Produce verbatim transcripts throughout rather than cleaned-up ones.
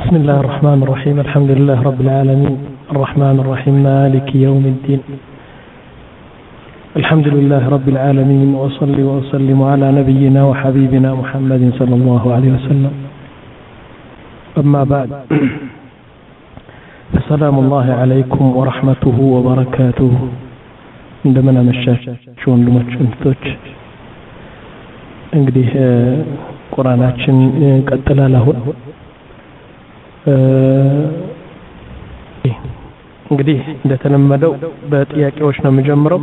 بسم الله الرحمن الرحيم الحمد لله رب العالمين الرحمن الرحيم مالك يوم الدين الحمد لله رب العالمين وصلي وسلم على نبينا وحبيبنا محمد صلى الله عليه وسلم أما بعد السلام الله عليكم ورحمته وبركاته عندما مشاهدون لمشاهدتوች እንግዲህ ቁርአናችን ቀጥላል አሁን እንግዲህ እንደተለመደው በጥያቄዎች ነው የምጀምረው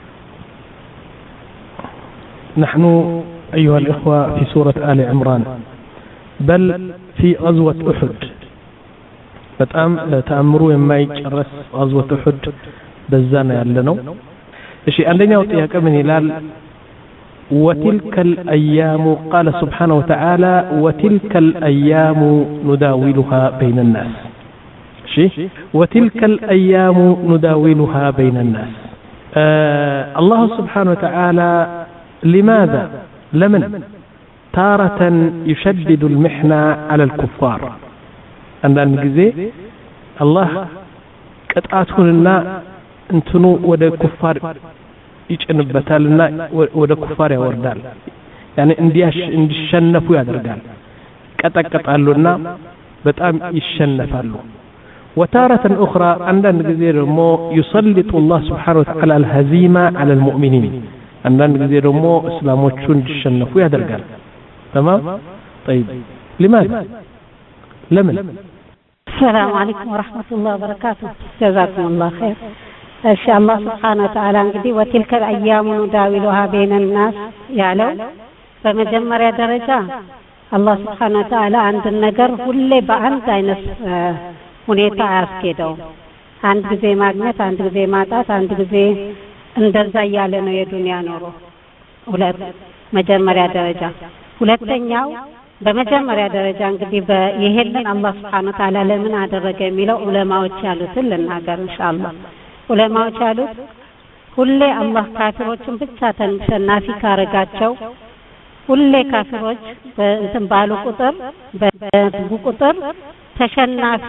نحن أيها الإخوة في سورة آل عمران بل في غزوة أحد በጣም ተአምሩ የማይጨረስ غزوة أحد በዛና ያለነው እሺ አንደኛው ጥያቄ ምን ይላል وتلك الأيام قال سبحانه وتعالى وتلك الأيام نداولها بين الناس شيء وتلك الأيام نداولها بين الناس آه الله سبحانه وتعالى لماذا لمن تارة يشدد المحنة على الكفار عند الجزء الله قطعتنا انتنو ودا كفار ይጭንበታልና ወደ ኩፋር ያወርዳል ያኔ እንዲያሽ እንዲሸነፉ ያደርጋል ቀጠቀጣሉና በጣም ይሸነፋሉ وتارة أخرى عندنا ጊዜ ደግሞ يسلط الله سبحانه وتعالى الهزيمة على المؤمنين عندنا ጊዜ ደግሞ እስላሞቹን እንዲሸነፉ ያደርጋል تمام طيب لماذا لمن السلام عليكم ورحمة الله وبركاته جزاكم الله خير إن شاء الله سبحانه وتعالى እንግዲህ وتلك الأيام نداولها بين الناس ያለው በመጀመሪያ ደረጃ አላህ سبحانه وتعالى አንድ ነገር ሁሌ በአንድ አይነት ሁኔታ አያስኬደው አንድ ጊዜ ማግኘት አንድ ጊዜ ማጣት አንድ ጊዜ እንደዛ ያለ ነው የዱንያ ኑሮ ሁለት መጀመሪያ ደረጃ ሁለተኛው በመጀመሪያ ደረጃ እንግዲህ በይሄንን አላህ سبحانه وتعالى ለምን አደረገ የሚለው ዑለማዎች ያሉትን ልናገር ኢንሻአላህ ዑለማዎች ያሉት ሁሌ አላህ ካፊሮችን ብቻ ተሸናፊ ካረጋቸው ሁሌ ካፊሮች እንትን ባሉ ቁጥር በብዙ ቁጥር ተሸናፊ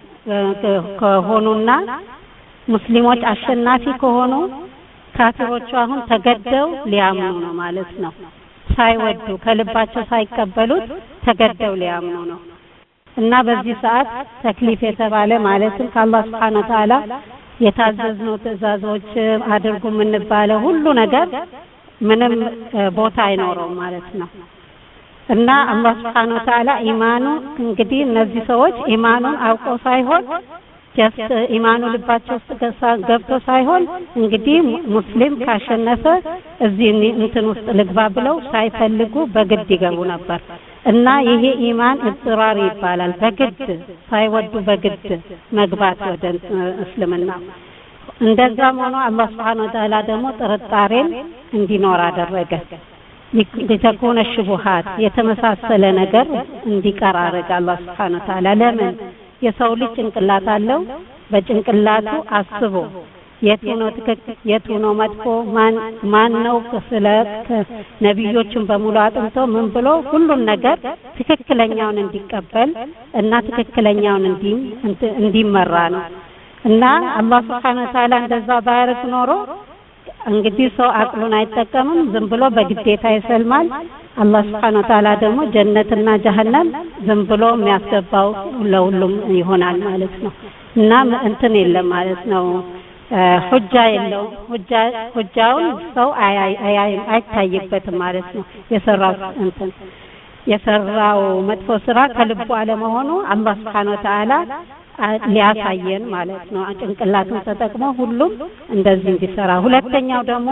ከሆኑና ሙስሊሞች አሸናፊ ከሆኑ ካፊሮቹ አሁን ተገደው ሊያምኑ ነው ማለት ነው ሳይወዱ ከልባቸው ሳይቀበሉት ተገደው ሊያምኑ ነው እና በዚህ ሰዓት ተክሊፍ የተባለ ማለትም ከአላህ Subhanahu Wa Ta'ala የታዘዝነው ተዛዞች አድርጉ ምንባለው ሁሉ ነገር ምንም ቦታ አይኖርም ማለት ነው እና አላህ Subhanahu Wa Ta'ala ኢማኑ እንግዲህ እነዚህ ሰዎች ኢማኑን አውቀው ሳይሆን ጀስት ኢማኑ ልባቸው ውስጥ ገብቶ ሳይሆን እንግዲህ ሙስሊም ካሸነፈ እዚህ እንትን ውስጥ ልግባ ብለው ሳይፈልጉ በግድ ይገቡ ነበር እና ይሄ ኢማን እጥራር ይባላል በግድ ሳይወዱ በግድ መግባት ወደ እስልምና እንደዛም ሆኖ አላህ Subhanahu Wa Ta'ala ደግሞ ጥርጣሬን እንዲኖር አደረገ ለተኮነ ሽቡሃት የተመሳሰለ ነገር እንዲቀር አደረገ አላህ Subhanahu Wa Ta'ala ለምን የሰው ልጅ ጭንቅላት አለው በጭንቅላቱ አስቦ የቱ ነው ትክክል የቱ ነው መጥፎ ማን ማን ነው ስለ ነብዮችን በሙሉ አጥንቶ ምን ብሎ ሁሉን ነገር ትክክለኛውን እንዲቀበል እና ትክክለኛውን እንዲ እንዲመራ ነው እና አላህ Subhanahu Wa Ta'ala እንደዛ ባያረግ ኖሮ እንግዲህ ሰው አቅሉን አይጠቀምም ዝም ብሎ በግዴታ ይሰልማል አላህ Subhanahu Wa Ta'ala ደግሞ ጀነትና ጀሃነም ዝም ብሎ የሚያስገባው ለሁሉም ይሆናል ማለት ነው እና እንትን የለም ማለት ነው ሁጃ የለው ሁጃ ሁጃውን ሰው አይ አይ አይታይበትም ማለት ነው የሰራው እንትን የሰራው መጥፎ ስራ ከልቡ አለመሆኑ አላህ Subhanahu Wa Ta'ala ሊያሳየን ማለት ነው ጭንቅላቱን ተጠቅሞ ሁሉም እንደዚህ እንዲሰራ ሁለተኛው ደግሞ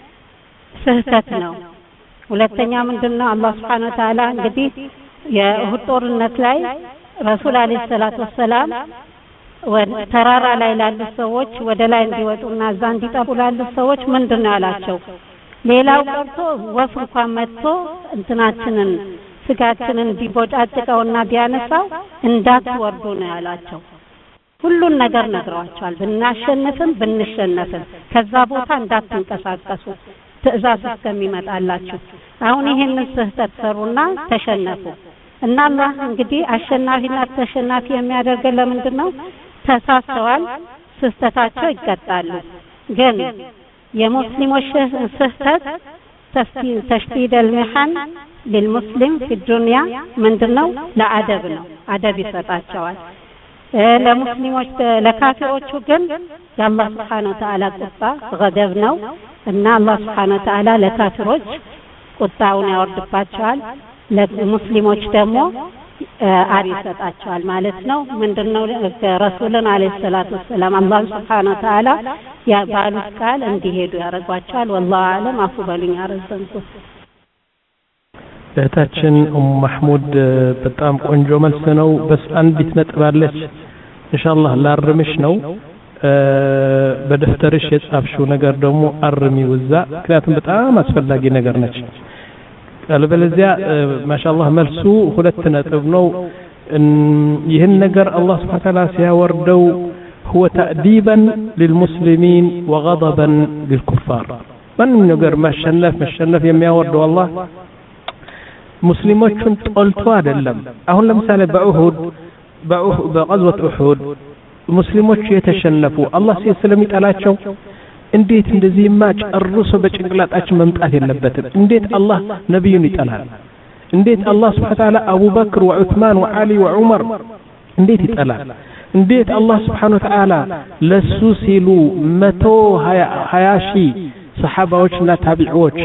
ስህተት ነው ሁለተኛ ምንድነው አላህ Subhanahu Wa Ta'ala እንግዲህ የኡሁድ ጦርነት ላይ ረሱል አለይሂ ሰላቱ ወሰለም ተራራ ላይ ላሉ ሰዎች ወደ ላይ እንዲወጡና እዛ እንዲጠፉ ላሉ ሰዎች ምንድነው ያላቸው ሌላው ቀርቶ ወፍ እንኳን መጥቶ እንትናችንን ስጋችንን ቢቦጫጭቀውና ቢያነሳው እንዳትወርዱ ነው ያላቸው ሁሉን ነገር ነግረዋቸዋል ብናሸንፍም ብንሸነፍም ከዛ ቦታ እንዳትንቀሳቀሱ ትዕዛዝ እስከሚመጣላችሁ አሁን ይሄንን ስህተት ሰሩና ተሸነፉ እና አላህ እንግዲህ አሸናፊና ተሸናፊ የሚያደርገን ለምንድነው? ተሳስተዋል፣ ስህተታቸው ይቀጣሉ። ግን የሙስሊሞች ስህተት ተሽዲድ المحن للمسلم في الدنيا ምንድነው? ለአደብ ነው፣ አደብ ይሰጣቸዋል። ለሙስሊሞች ለካፊሮቹ ግን የአላህ Subhanahu Wa Ta'ala ቁጣ ገደብ ነው እና አላህ Subhanahu Wa Ta'ala ለካፊሮች ቁጣውን ያወርድባቸዋል፣ ለሙስሊሞች ደግሞ አር ይሰጣቸዋል ማለት ነው። ምንድነው? ረሱልን አለይሂ ሰላቱ ወሰለም አላህ Subhanahu Wa Ta'ala ያ ባሉት ቃል እንዲሄዱ ያረጋቸዋል። والله اعلم አፉ በሉኝ አረዘንኩት። እህታችን ኡም መህሙድ በጣም ቆንጆ መልስ ነው። በስ አንዲት ነጥብ አለች ኢንሻአላህ ላርምሽ ነው። በደፍተርሽ የጻፍሽው ነገር ደግሞ አርሚው እዛ፣ ምክንያቱም በጣም አስፈላጊ ነገር ነች። አለበለዚያ ማሻአላህ መልሱ ሁለት ነጥብ ነው። ይህን ነገር አላህ Subhanahu Wa Ta'ala ሲያወርደው هو تأديبا للمسلمين وغضبا للكفار። من ነገር ማሸነፍ ማሸነፍ የሚያወርደው አላህ ሙስሊሞችን ጠልቶ አይደለም። አሁን ለምሳሌ በኡሁድ በغزوة ኡሁድ ሙስሊሞች የተሸነፉ አላህ ስለሚጠላቸው እንዴት እንደዚህማ ጨርሶ በጭንቅላታችን መምጣት የለበትም። እንዴት አላህ ነብዩን ይጠላል? እንዴት አላህ Subhanahu Wa Ta'ala አቡበክር ወዑስማን ወዓሊ ወዑመር እንዴት ይጠላል? እንዴት አላህ Subhanahu Wa Ta'ala ለሱ ሲሉ መቶ ሀያ ሺህ ሰሃባዎችና ታቢዒዎች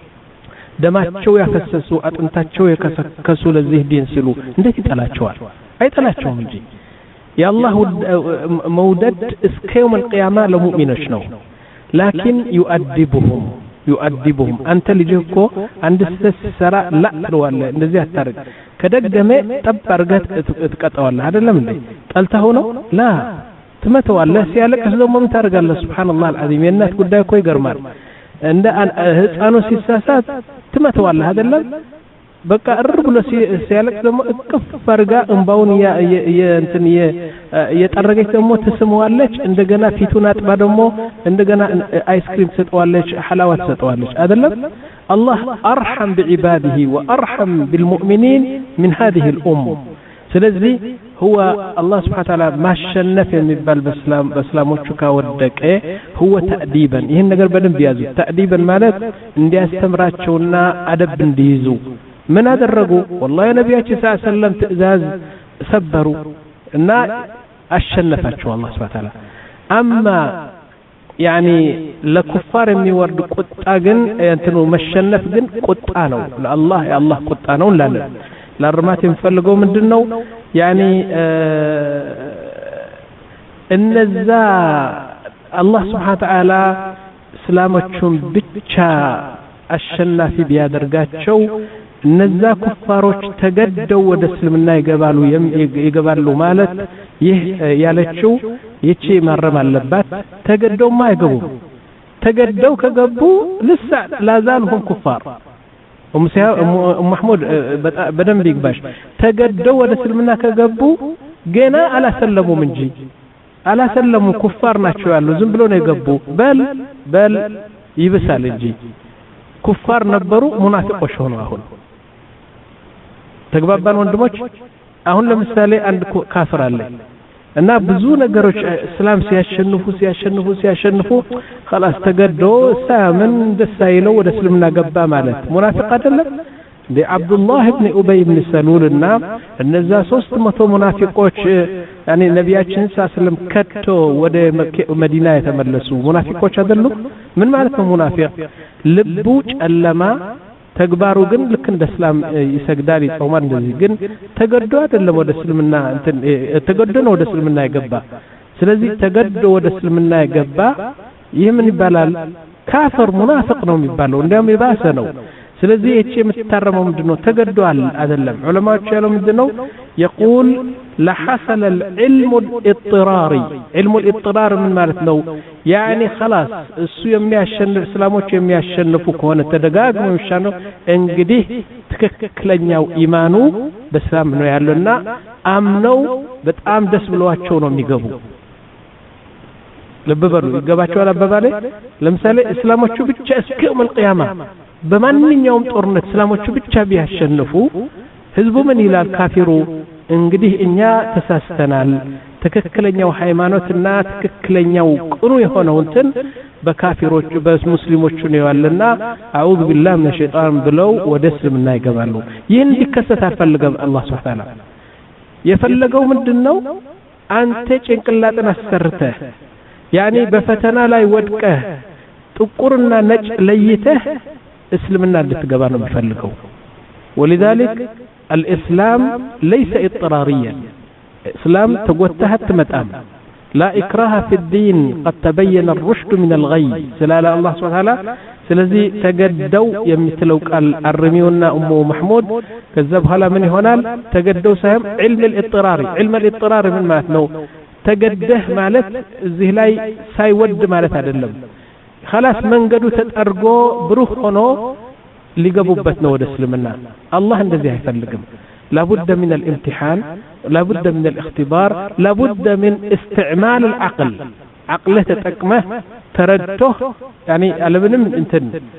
ደማቸው ያፈሰሱ አጥንታቸው የከሰከሱ ለዚህ ዲን ሲሉ እንዴት ይጠላቸዋል? አይጠላቸውም እንጂ የአላህ መውደድ እስከ يوم القيامة ለሙእሚኖች ነው። لكن يؤدبهم يؤدبهم أنت ልጅህ እኮ አንድ ሰራ ላ ትለዋለህ፣ እንደዚህ አታርግ፣ ከደገመ ጠብ አርገህ ትቀጣዋለህ አይደለም እንዴ? ጠልተኸው ነው ላ ትመተዋለህ። ሲያለቅስ ደግሞ ምን ታደርጋለህ? ሱብሃንአላህ አልዓዚም። የእናት ጉዳይ እኮ ይገርማል። እንደ ህፃኑ ሲሳሳት ትመተዋለህ አይደለም? በቃ እር ብሎ ሲያለቅስ ደግሞ እቅፍ አርጋ እንባውን የእንትን የጠረገች ደግሞ ትስመዋለች። እንደገና ፊቱን አጥባ ደግሞ እንደገና አይስክሪም ትሰጠዋለች፣ ሐላዋ ትሰጠዋለች አይደለም? አላህ አርሐም بعباده وارحم بالمؤمنين من هذه الام። ስለዚህ هو الله سبحانه وتعالى ማሸነፍ የሚባል በእስላም በእስላሞቹ ካወደቀ هو تأديبا። ይሄን ነገር በደንብ ያዙ። تأديبا ማለት እንዲያስተምራቸውና አደብ እንዲይዙ ምን አደረጉ? والله ነብያችን ሰለላሁ ዐለይሂ ወሰለም ትእዛዝ ሰበሩ እና አሸነፋቸው አላህ Subhanahu Wa Ta'ala። አማ يعني ለኩፋር የሚወርድ ቁጣ ግን እንትኑ መሸነፍ ግን ቁጣ ነው ለአላህ የአላህ ቁጣ ነው እንላለን። ለርማት የሚፈልገው ምንድነው? يعني እነዛ አላህ Subhanahu Wa Ta'ala እስላሞቹን ብቻ አሸናፊ ቢያደርጋቸው እነዛ ኩፋሮች ተገደው ወደ እስልምና ይገባሉ ይገባሉ ማለት ይህ ያለችው ይቺ ማረም አለባት። ተገደውማ አይገቡም። ተገደው ከገቡ ለሳ ላዛልሁም ኩፋር ወምሲያ መሐሙድ በደንብ ይግባሽ። ተገደው ወደ እስልምና ከገቡ ገና አላሰለሙም እንጂ አላሰለሙ ኩፋር ናቸው ያሉ ዝም ብሎ ነው የገቡ። በል በል ይብሳል እንጂ ኩፋር ነበሩ ሙናፊቆች ሆነው አሁን ተግባባን ወንድሞች። አሁን ለምሳሌ አንድ ካፍር አለ እና ብዙ ነገሮች እስላም ሲያሸንፉ ሲያሸንፉ ሲያሸንፉ خلاص ተገዶ ሳምን ደሳይለው ወደ እስልምና ገባ ማለት ሙናፊቅ አይደለም እንደ አብዱላህ ኢብኑ ኡበይ ኢብኑ ሰሉል እና እነዛ ሶስት መቶ ሙናፊቆች ያኔ ነብያችን ሰለላም ከቶ ወደ መዲና የተመለሱ ሙናፊቆች አይደሉ? ምን ማለት ነው ሙናፊቅ? ልቡ ጨለማ ተግባሩ ግን ልክ እንደ እስላም ይሰግዳል ይጾማል እንደዚህ፣ ግን ተገዶ አይደለም ወደ እስልምና እንትን ተገዶ ነው ወደ እስልምና የገባ። ስለዚህ ተገዶ ወደ እስልምና የገባ ይህ ምን ይባላል? ካፍር ሙናፊቅ ነው የሚባለው፣ እንደውም የባሰ ነው። ስለዚህ እቺ የምትታረመው ምንድነው? ተገዷል አይደለም። ዑለማዎች ያለው ምንድነው? يقول لحصل العلم الاضطراري علم الاضطرار ምን ማለት ነው? يعني خلاص እሱ የሚያሸንፍ እስላሞች የሚያሸንፉ ከሆነ ተደጋግሞ ይሻለው እንግዲህ ትክክለኛው ኢማኑ በእስላም ነው ያለውና አምነው በጣም ደስ ብሏቸው ነው የሚገቡ። ለበበሩ ይገባቸዋል አባባሌ። ለምሳሌ እስላሞቹ ብቻ እስከ የውም القيامة በማንኛውም ጦርነት እስላሞቹ ብቻ ቢያሸንፉ ህዝቡ ምን ይላል ካፊሩ እንግዲህ እኛ ተሳስተናል ትክክለኛው ሃይማኖትና ትክክለኛው ቅሩ የሆነው እንትን በካፊሮች በሙስሊሞቹ ነው ያለና አዑዙ ቢላሂ ሚነ ሸይጣን ብለው ወደ እስልምና ይገባሉ ይህን ሊከሰት አልፈልገም አላህ Subhanahu Ta'ala የፈለገው ምንድነው አንተ ጭንቅላትን አሰርተህ ያኒ በፈተና ላይ ወድቀህ ጥቁርና ነጭ ለይተህ እስልምና እንድትገባ ነው የሚፈልገው ولذلك الإسلام ليس اضطراريا إسلام تقوتها تمتام لا إكراه في الدين قد تبين الرشد من الغي سلالة الله سبحانه وتعالى سلذي تقدوا يمثلوا قال الرميونا أم محمود كذبها لا من هنا تقدوا سهم علم الاضطرار علم الاضطرار من ما نو تقده مالت الزهلاي سايود مالت هذا اللم خلاص من قدوا تتأرقوا بروح هنا لقبوبت نود اسلمنا الله እንደዚህ አይፈልግም لابد من الامتحان لابد من الاختبار لابد من استعمال العقل عقله تتقمه تردته يعني على منم انتن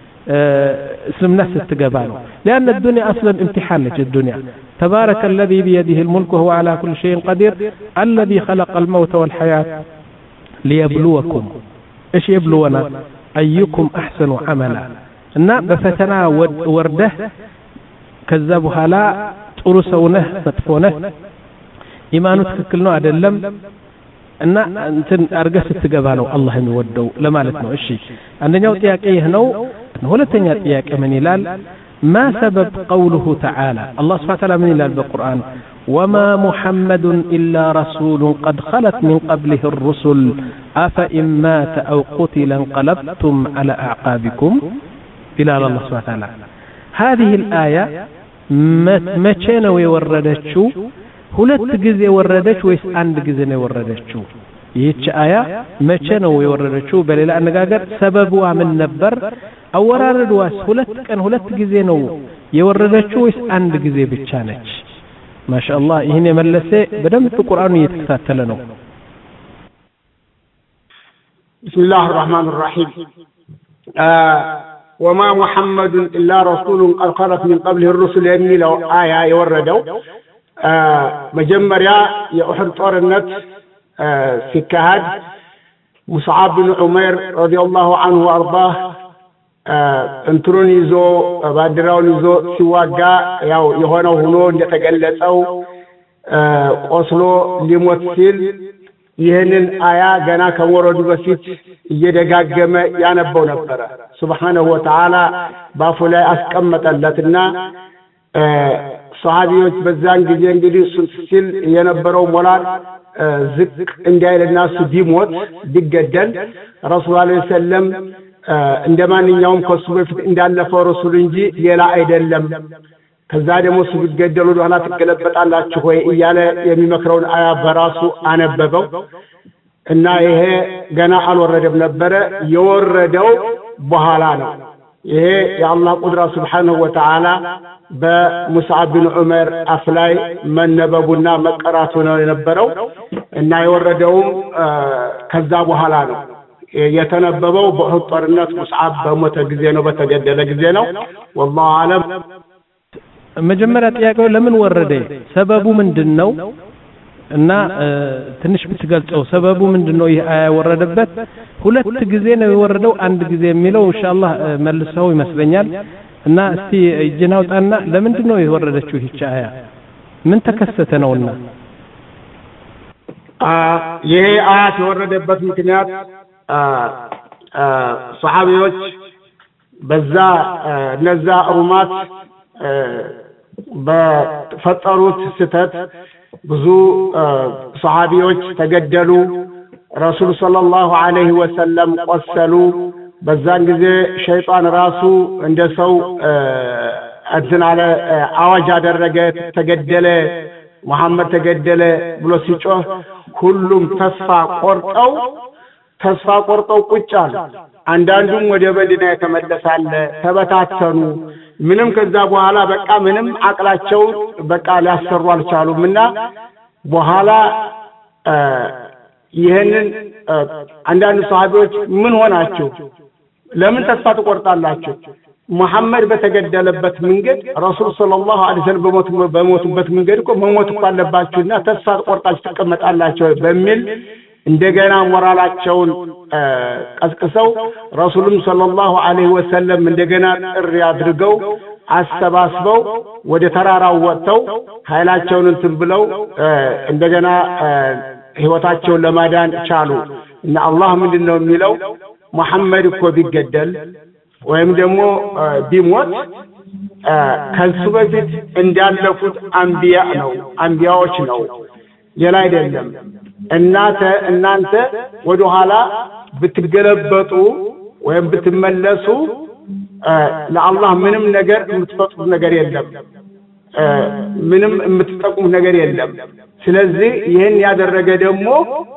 اسلمنا ستقبانه لأن الدنيا أصلا امتحان لك الدنيا تبارك الذي بيده الملك وهو على كل شيء قدير الذي خلق الموت والحياة ليبلوكم ايش يبلونا أيكم أحسن عملا እና በፈተና ወርደህ ከዛ በኋላ ጥሩ ሰው ነህ መጥፎ ነህ ኢማኑ ትክክል ነው አይደለም እና እንትን አርገህ ስትገባ ነው አላህ የሚወደው ለማለት ነው እሺ አንደኛው ጥያቄ ይህ ነው ሁለተኛ ጥያቄ ምን ይላል ما سبب قوله تعالى الله سبحانه وتعالى من ይላል በቁርአን وما محمد إلا رسول قد خلت من قبله الرسل أفإن مات أو قتل انقلبتم على أعقابكم إلى الله سبحانه وتعالى هذه الآية متى ነው የወረደችው ሁለት ጊዜ ወረደች ወይስ አንድ ጊዜ ነው የወረደችው ይህች አያ መቼ ነው የወረደችው በሌላ አነጋገር ሰበቡ ምን ነበር አወራረዷስ ሁለት ቀን ሁለት ጊዜ ነው የወረደችው ወይስ አንድ ጊዜ ብቻ ነች ማሻአላህ ይሄን የመለሰ በደንብ ቁርአኑ እየተከታተለ ነው ቢስሚላሂር ረህማኒር ረሂም وما محمد إلا رسول قد خلت من قبله الرسل يميلوا آية يوردوا مجمريا يأحد طورنت في كهد مصعب بن عمير رضي الله عنه وأرضاه انترونيزو بادراونيزو سواقا يهونو هنو يتقلسوا قصلو لموتسل ይህንን አያ ገና ከወረዱ በፊት እየደጋገመ ያነበው ነበር ሱብሃነሁ ወተዓላ ባፉ ላይ አስቀመጠለትና ሷሃቢዎች በዛን ጊዜ እንግዲህ ሲል የነበረው ሞራል ዝቅ እንዳይልና እሱ ቢሞት ቢገደል ረሱል ሰለላሁ ዐለይሂ ወሰለም እንደማንኛውም ከሱ በፊት እንዳለፈው ረሱል እንጂ ሌላ አይደለም ከዛ ደግሞ እሱ ቢገደሉ ወደኋላ ትገለበጣላችሁ ወይ እያለ የሚመክረውን አያ በራሱ አነበበው እና ይሄ ገና አልወረደም ነበር የወረደው በኋላ ነው ይሄ የአላህ ቁድራ ሱብሃነሁ ወተዓላ በሙስዓብ ቢን ዑመር አፍላይ መነበቡና መቀራቱ ነው የነበረው እና የወረደውም ከዛ በኋላ ነው የተነበበው በኡሁድ ጦርነት ሙስዓብ በሞተ ጊዜ ነው በተገደለ ጊዜ ነው والله اعلم መጀመሪያ ጥያቄው ለምን ወረደ ሰበቡ ምንድነው እና ትንሽ ብትገልጸው ሰበቡ ምንድነው ይሄ አያ ወረደበት ሁለት ጊዜ ነው የወረደው አንድ ጊዜ የሚለው ኢንሻአላህ መልሰው ይመስለኛል እና እስቲ እጅናውጣና ለምንድነው የወረደችው ይህች አያ ምን ተከሰተ ነውና ይሄ አያ የወረደበት ምክንያት ሷሃቢዎች በዛ ነዛ ሩማት በፈጠሩት ስተት ብዙ ሷሃቢዎች ተገደሉ ረሱል ሰለላሁ ዐለይሂ ወሰለም ቆሰሉ በዛን ጊዜ ሸይጣን ራሱ እንደሰው እንትን አለ አዋጅ አደረገ ተገደለ መሐመድ ተገደለ ብሎ ሲጮህ ሁሉም ተስፋ ቆርጠው ተስፋ ቆርጠው ቁጭ አሉ አንዳንዱም ወደ መዲና የተመለሳለ ተበታተኑ ምንም ከዛ በኋላ በቃ ምንም አቅላቸው በቃ ሊያሰሩ አልቻሉምና በኋላ ይሄንን አንዳንድ ሷሃቢዎች ምን ሆናችሁ ለምን ተስፋ ትቆርጣላችሁ ሙሐመድ በተገደለበት መንገድ ረሱል ሰለላሁ ዐለይሂ ወሰለም በሞቱ በሞቱበት መንገድ እኮ መሞት እኮ አለባችሁና ተስፋ ቆርጣችሁ ተቀመጣላችሁ በሚል እንደገና ሞራላቸውን ቀስቅሰው ረሱልም ሰለላሁ ዐለይሂ ወሰለም እንደገና ጥሪ አድርገው አሰባስበው ወደ ተራራው ወጥተው ኃይላቸውን እንትን ብለው እንደገና ህይወታቸውን ለማዳን ቻሉ እና አላህ ምንድነው የሚለው ሙሐመድ እኮ ቢገደል ወይም ደግሞ ቢሞት ከሱ በፊት እንዳለፉት አንቢያ ነው አንቢያዎች ነው ሌላ አይደለም እናንተ እናንተ ወደ ኋላ ብትገለበጡ ወይም ብትመለሱ ለአላህ ምንም ነገር የምትፈጥሩት ነገር የለም ምንም የምትጠቁም ነገር የለም ስለዚህ ይሄን ያደረገ ደግሞ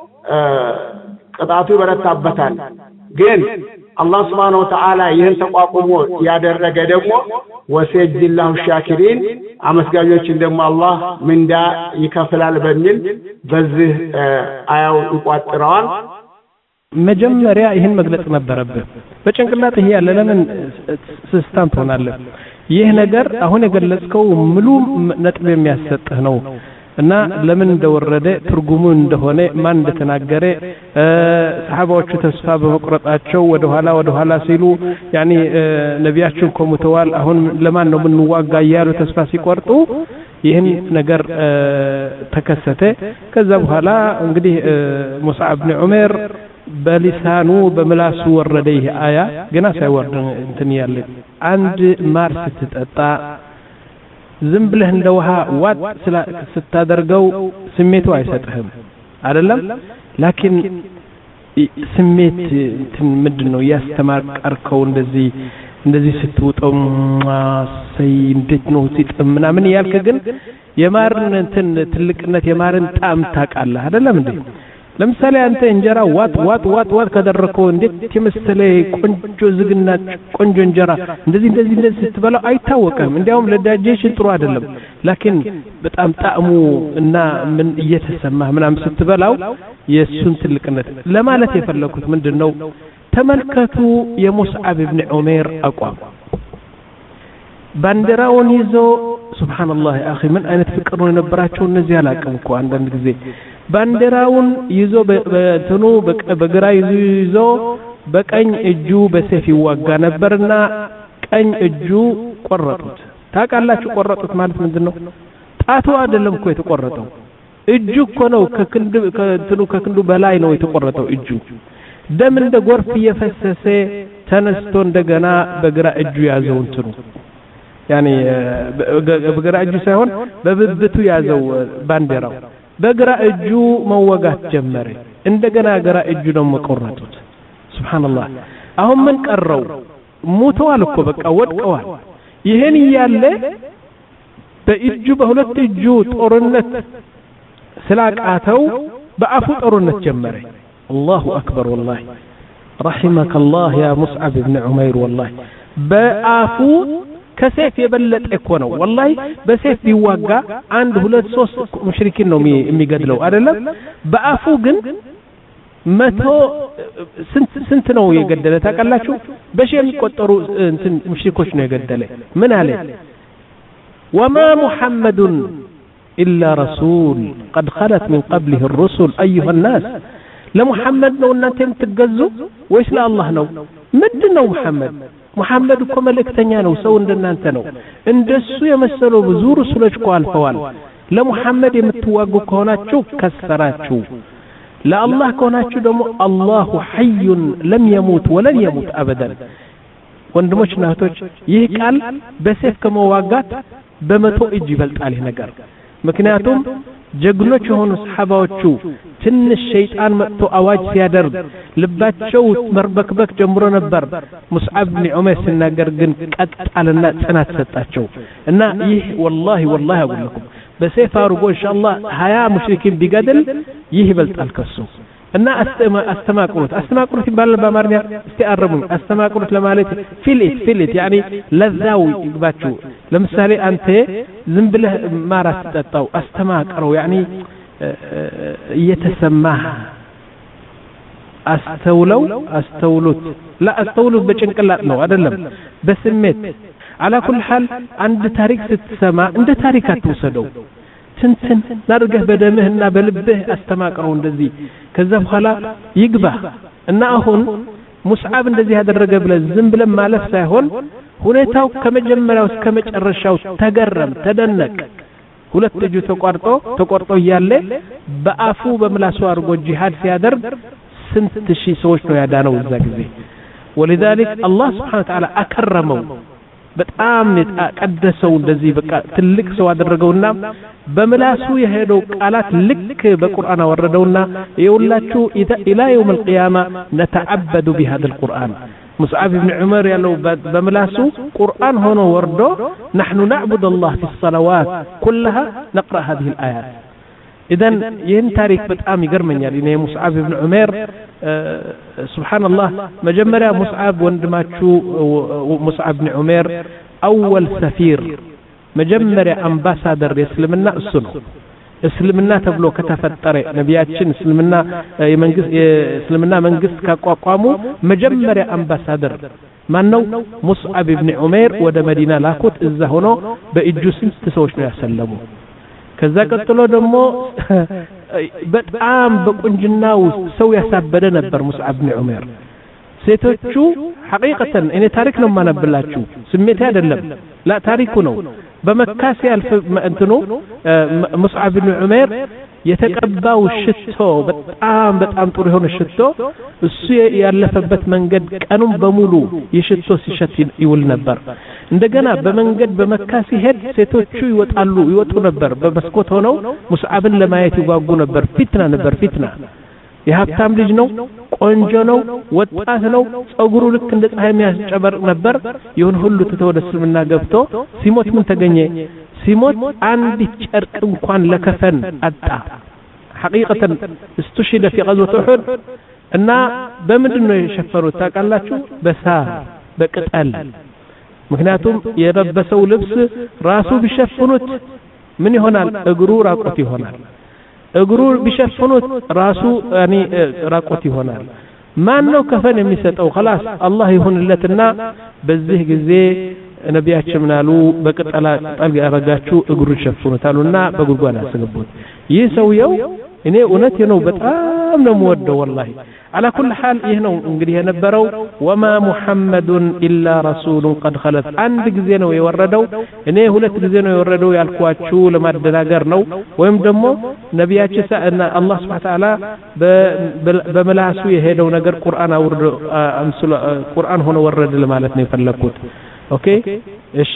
ቅጣቱ ይበረታበታል ግን አላህ Subhanahu Wa Ta'ala ይሄን ተቋቁሞ ያደረገ ደግሞ ወሰጅላሁ ሻኪሪን አመስጋኞችን ደግሞ አላህ ምንዳ ይከፍላል በሚል በዚህ አያው ይቋጥራዋል መጀመሪያ ይሄን መግለጽ ነበረብህ በጭንቅላት ይሄ ያለ ለምን ስስታን ትሆናለህ ይሄ ነገር አሁን የገለጽከው ሙሉ ነጥብ የሚያሰጥህ ነው እና ለምን እንደወረደ ትርጉሙ እንደሆነ ማን እንደተናገረ ሰሃባዎቹ ተስፋ በመቁረጣቸው ወደ ኋላ ወደ ኋላ ሲሉ ያኒ ነቢያችን ቆሙተዋል አሁን ለማን ነው ምንዋጋ ያሉ ተስፋ ሲቆርጡ ይሄን ነገር ተከሰተ ከዛ በኋላ እንግዲህ ሙስዓብ ኢብኑ ዑመር በሊሳኑ በመላሱ ወረደ ይሄ አያ ገና ሳይወርድ እንትን ያለ አንድ ማር ስትጠጣ ዝም ብለህ እንደ ውሃ ዋጥ ስታደርገው ስሜቱ አይሰጥህም አይደለም ላኪን ስሜት እንትን ምንድነው ያስተማርከው እንደዚህ እንደዚህ ስትውጠው ሰይ እንዴት ነው ሲጥምና ምን ያልከ ግን የማርን እንትን ትልቅነት የማርን ጣም ታውቃለህ አይደለም እንዴ ለምሳሌ አንተ እንጀራ ዋጥ ዋጥ ዋጥ ዋጥ ከደረከው እንዴት የመሰለ ቆንጆ ዝግና ቆንጆ እንጀራ እንደዚህ እንደዚህ እንደዚህ ስትበላው አይታወቅም እንዲያውም ለዳጀሽን ጥሩ አይደለም ላኪን በጣም ጣዕሙ እና ምን እየተሰማህ ምናም ስትበላው የሱን ትልቅነት ለማለት የፈለኩት ምንድነው ተመልከቱ የሙስዓብ ኢብኑ ዑመር አቋም ባንዲራውን ይዞ ሱብሃንአላህ አኺ ምን አይነት ፍቅር ነው የነበራቸው እነዚህ ያላቀም እኮ አንዳንድ ጊዜ ባንዲራውን ይዞ በእንትኑ በግራ ይዞ በቀኝ እጁ በሰይፍ ይዋጋ ነበርና ቀኝ እጁ ቆረጡት ታውቃላችሁ ቆረጡት ማለት ምንድነው ጣቱ አይደለም እኮ የተቆረጠው እጁ እኮ ነው ከክንዱ ከእንትኑ ከክንዱ በላይ ነው የተቆረጠው እጁ ደም እንደ ጎርፍ እየፈሰሰ ተነስቶ እንደገና በግራ እጁ ያዘው እንትኑ ያኒ በግራ እጁ ሳይሆን በብብቱ ያዘው ባንዲራው በግራ እጁ መወጋት ጀመረ እንደገና ግራ እጁ ደግሞ ቆረጡት ሱብሃንአላህ አሁን ምን ቀረው ሞተዋል እኮ በቃ ወድቀዋል ይሄን ያለ በእጁ በሁለት እጁ ጦርነት ስላቃተው በአፉ ጦርነት ጀመረ الله أكبر والله رحمك الله يا مصعب بن عمير والله بآفو كسيف يبلت اكونه والله بسيف بيواقع عند هلت صوص مشركين نو ميقدلو أدلم بآفو قن متو سنت سنت نو يقدله تاكالاتشو باش يقطروا مشركوش نو يقدله من عليه وما محمد إلا رسول قد خلت من قبله الرسل أيها الناس لمحمد نو እናንተም ትገዙ ወይስ ለአላህ ነው ምንድነው محمد محمد እኮ መልእክተኛ ነው ሰው እንደናንተ ነው እንደሱ የመሰለው ብዙ ሩሱሎች እኮ አልፈዋል ለሙሐመድ የምትዋጉ ከሆናችሁ ከሰራችሁ ለአላህ ከሆናችሁ ደግሞ አላሁ ሐይ ለም يموت ولن يموت ابدا ወንድሞችና እህቶች ይህ ቃል በሰይፍ ከመዋጋት በመቶ እጅ ይበልጣል ይሄ ነገር ምክንያቱም ጀግኖች የሆኑ ሰሃባዎቹ ትንሽ ሸይጣን መጥቶ አዋጅ ሲያደርግ ልባቸው መርበክበክ ጀምሮ ነበር ሙስዓብ ኢብኑ ዑመር ሲናገር ግን ቀጣልና ጽናት ሰጣቸው እና ይህ والله والله አቁልኩም በሰይፍ አርጎ ኢንሻአላህ ሀያ ሙሽሪኪን ቢገድል ይህ ይበልጣል ከሱ እና አስተማቅሩት አስተማቅሩት ይባላል በአማርኛ እስቲ አረሙኝ አስተማቅሩት ለማለት ፊልት ፊልት ያኒ ለዛው ይግባችሁ ለምሳሌ አንተ ዝም ብለህ ማራት ተጣጣው አስተማቅረው ያኒ እየተሰማህ አስተውለው አስተውሉት لا አስተውሉት በጭንቅላት ነው አይደለም በስሜት على كل حال عند ታሪክ ስትሰማ እንደ ታሪክ አትወሰደው ትንትን ናርገህ በደምህና በልብህ አስተማቀረው እንደዚህ ከዛ በኋላ ይግባ እና አሁን ሙስዓብ እንደዚህ ያደረገ ብለን ዝም ብለን ማለፍ ሳይሆን ሁኔታው ከመጀመሪያው እስከ መጨረሻው ተገረም ተደነቅ ሁለት ልጅ ተቆርጦ ተቆርጦ ያለ በአፉ በምላሱ አርጎ ጂሃድ ሲያደርግ ስንት ሺህ ሰዎች ነው ያዳነው እዛ ጊዜ ولذلك الله سبحانه وتعالى አከረመው በጣም ቀደሰው እንደዚህ በቃ ትልቅ ሰው አደረገውና በመላሱ የሄደው ቃላት ልክ በቁርአን አወረደውና ይውላችሁ ኢላ يوم القيامه نتعبد بهذا القرآن مصعب بن عمر ያለው በመላሱ ቁርአን ሆኖ ወርዶ نحن نعبد الله في الصلوات كلها نقرأ هذه الآيات إذن ይህን ታሪክ በጣም ይገርመኛል እኔ ሙስዓብ ኢብኑ ዑመር ሱብሃንአላህ መጀመሪያ ሙስዓብ ወንድማችሁ ሙስዓብ ኢብኑ ዑመር أول سفير መጀመሪያ አምባሳደር የእስልምና እሱ ነው እስልምና ተብሎ ከተፈጠረ ነቢያችን እስልምና የመንግስት የእስልምና መንግስት ካቋቋሙ መጀመሪያ አምባሳደር ማነው ሙስዓብ ኢብኑ ዑመር ወደ መዲና ላኩት እዛ ሆኖ በእጁ ስንት ሰዎች ነው ያሰለሙ ከዛ ቀጥሎ ደግሞ በጣም በቁንጅናው ሰው ያሳበደ ነበር ሙስዓብ ኢብኑ ዑመር ሴቶቹ ሐቂቀተን እኔ ታሪክ ነው ማነብላችሁ ስሜት አይደለም لا ታሪኩ ነው በመካ ሲያልፍ እንትኑ ሙስዓብ ኢብኑ ዑመር የተቀባው ሽቶ በጣም በጣም ጥሩ የሆነ ሽቶ እሱ ያለፈበት መንገድ ቀኑን በሙሉ የሽቶ ሲሸት ይውል ነበር እንደገና በመንገድ በመካ ሲሄድ ሴቶቹ ይወጣሉ ይወጡ ነበር በመስኮት ሆነው ሙስዓብን ለማየት ይጓጉ ነበር ፊትና ነበር ፊትና የሀብታም ልጅ ነው ቆንጆ ነው ወጣት ነው ጸጉሩ ልክ እንደ ፀሐይ የሚያስጨበር ነበር ይሁን ሁሉ ተተወደ እስልምና ገብቶ ሲሞት ምን ተገኘ ሲሞት አንድ ጨርቅ እንኳን ለከፈን አጣ ሐቂቀተን استشهد في غزوة أحد እና በምንድን ነው የሸፈሩት ታውቃላችሁ በሳር በቅጠል ምክንያቱም የለበሰው ልብስ ራሱ ቢሸፍኑት ምን ይሆናል እግሩ ራቆት ይሆናል እግሩ ቢሸፍኑት ራሱ ያኒ ራቆት ይሆናል ማን ነው ከፈን የሚሰጠው خلاص አላህ ይሁንለትና በዚህ ጊዜ ነቢያችን ምናሉ በቅጠላ ቅጠል ያረጋችሁ እግሩ ሸፍኑታሉና በጉርጓን አስገቡት ይህ ሰውየው እኔ እውነት ነው በጣም ነው የምወደው والله على كل حال ይህ ነው እንግዲህ የነበረው وما محمد الا رسول قد خلت አንድ ጊዜ ነው የወረደው እኔ ሁለት ጊዜ ነው የወረደው ያልኳችሁ ለማደናገር ነው ወይም ደግሞ ነቢያችን ሰአና አላህ Subhanahu Wa Ta'ala በመላሱ የሄደው ነገር ቁርአን አውርዶ አምስሉ ቁርአን ሆኖ ወረደ ለማለት ነው የፈለኩት ኦኬ እሺ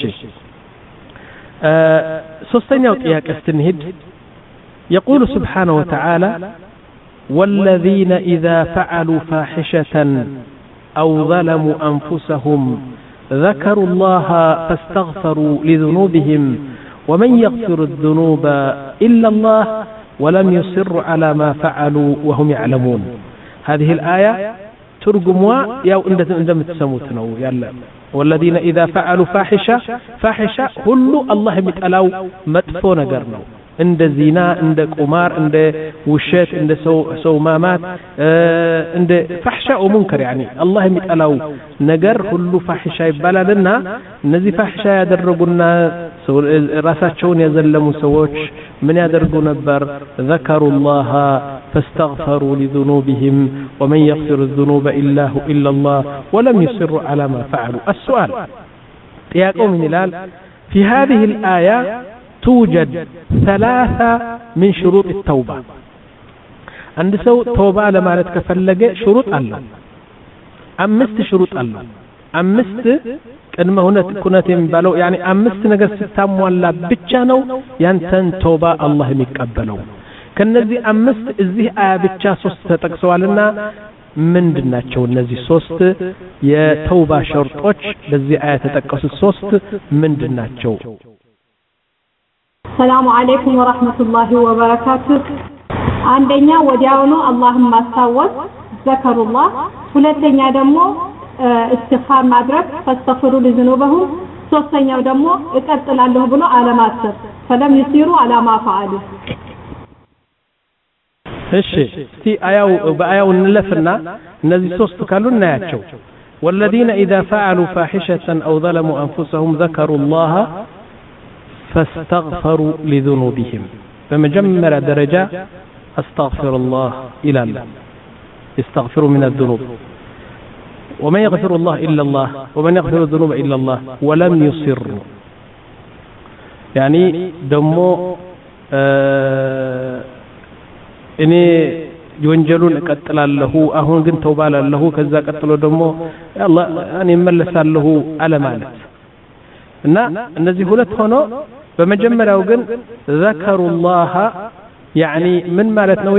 ሶስተኛው ጥያቄ ስትንሄድ يقول سبحانه وتعالى والذين إذا فعلوا فاحشة أو ظلموا أنفسهم ذكروا الله فاستغفروا لذنوبهم ومن يغفر الذنوب إلا الله ولم يصروا على ما فعلوا وهم يعلمون هذه الآية ترجموا يا عندما تسموتنا يلا والذين إذا فعلوا فاحشة فاحشة كل الله متألو مدفون قرنوا عند الزنا عند قمار عند وشات عند سو سومامات عند فحشاء ومنكر يعني الله متألو نجر كل فاحشة يبالنا نزي فاحشة يدرجونا راساتشون يزلموا سووش من يدرجون نبر ذكروا الله فاستغفروا لذنوبهم ومن يغفر الذنوب إلا هو إلا الله ولم يصروا على ما فعلوا السؤال يا قوم هلال في هذه الآية توجد ثلاثة من شروط التوبة عند سو توبة لما نتكفلق شروط الله أمست شروط الله أمست كلمة هنا كنت ينبالو يعني أمست نقص ستام ولا بتشانو ينتن توبة الله يقبلو كنزي أمست إزيه آية بتشا سوست تكسوالنا ምንድናቸው እነዚህ ሶስት የተውባ ሸርጦች በዚህ አያት ተጠቀሱት ሶስት ምንድናቸው ሰላም አለይኩም ወራህመቱላሂ ወበረካቱ አንደኛ ወዲያውኑ አላህን ማስታወስ ዘከሩላህ ሁለተኛ ደግሞ እስትግፋር ማድረግ ፈስተግፊሩ ለዝኑበሁም ሶስተኛው ደግሞ እቀጥላለሁ ብሎ አለማሰብ ፈለም ይሲሩ አላማ ፈዓሉ እሺ እስቲ አያው በአያው እንለፍና እነዚህ ሶስት ካሉ እናያቸው والذين إذا فعلوا فاحشة أو ظلموا أنفسهم ذكروا الله فاستغفروا لذنوبهم فمجمر درجة أستغفر الله إلى الله استغفروا من الذنوب ومن يغفر الله إلا الله ومن يغفر الذنوب إلا الله ولم يصروا يعني دمو آه إني يونجلون قتلالله أهون ግን ተውባ ላለሁ ከዛ ቀጥሎ ደግሞ አላህ እኔ መለሳለሁ አለ ማለት እና እነዚህ ሁለት ሆኖ በመጀመሪያው ግን ذكروا الله يعني ምን ማለት ነው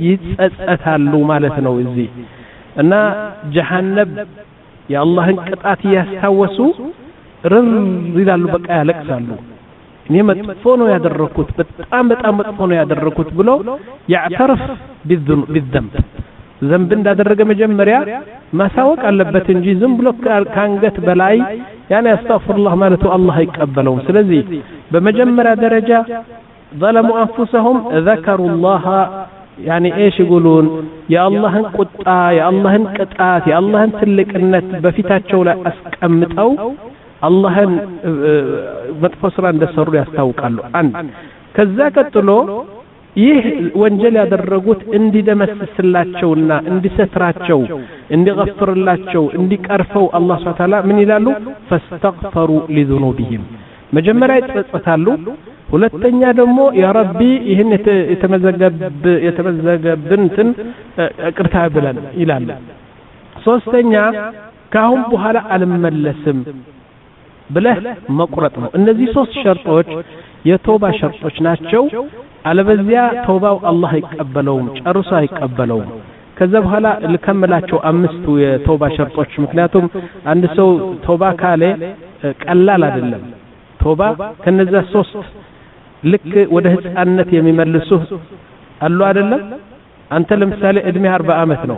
ይጸጸታሉ ማለት ነው እዚህ እና ጀሃነም የአላህን ቅጣት ያስታወሱ ርር ይላሉ በቃ ያለቅሳሉ እኔ መጥፎ ነው ያደረኩት በጣም በጣም መጥፎ ነው ያደረኩት ብሎ ያዕተርፍ بالذنب ذنب እንዳደረገ መጀመሪያ ማሳወቅ አለበት እንጂ ዝም ብሎ ካንገት በላይ ያኔ አስተግፍሩላህ ማለት አላህ ይቀበለው ስለዚህ በመጀመሪያ ደረጃ ظلموا انفسهم ذكروا الله يعني ايش يقولون يا الله قطا يا الله قطات يا الله ትልቅነት በፊታቸው ላይ አስቀምጠው አላህን መጥፎ ስራ እንደሰሩ ያስታውቃሉ አንድ ከዛ ቀጥሎ ይህ ወንጀል ያደረጉት እንዲደመስስላቸውና እንዲሰትራቸው እንዲغفርላቸው እንዲቀርፈው አላህ Subhanahu Wa Ta'ala ምን ይላሉ فاستغفروا لذنوبهم መጀመሪያ ይጸጸታሉ ሁለተኛ ደግሞ ያ ረቢ ይሄን የተመዘገብ የተመዘገብንትን ቅርታ ብለን ይላል ሶስተኛ ካሁን በኋላ አልመለስም ብለህ መቁረጥ ነው እነዚህ ሶስት ሸርጦች የቶባ ሸርጦች ናቸው አለበዚያ ተውባው አላህ ይቀበለውም ጨርሶ አይቀበለውም ከዛ በኋላ ልከመላቸው አምስቱ የቶባ ሸርጦች ምክንያቱም አንድ ሰው ተውባ ካለ ቀላል አይደለም ተውባ ከነዛ ሶስት ልክ ወደ ህፃንነት የሚመልሱ አሉ አይደለም አንተ ለምሳሌ እድሜ አርባ አመት ነው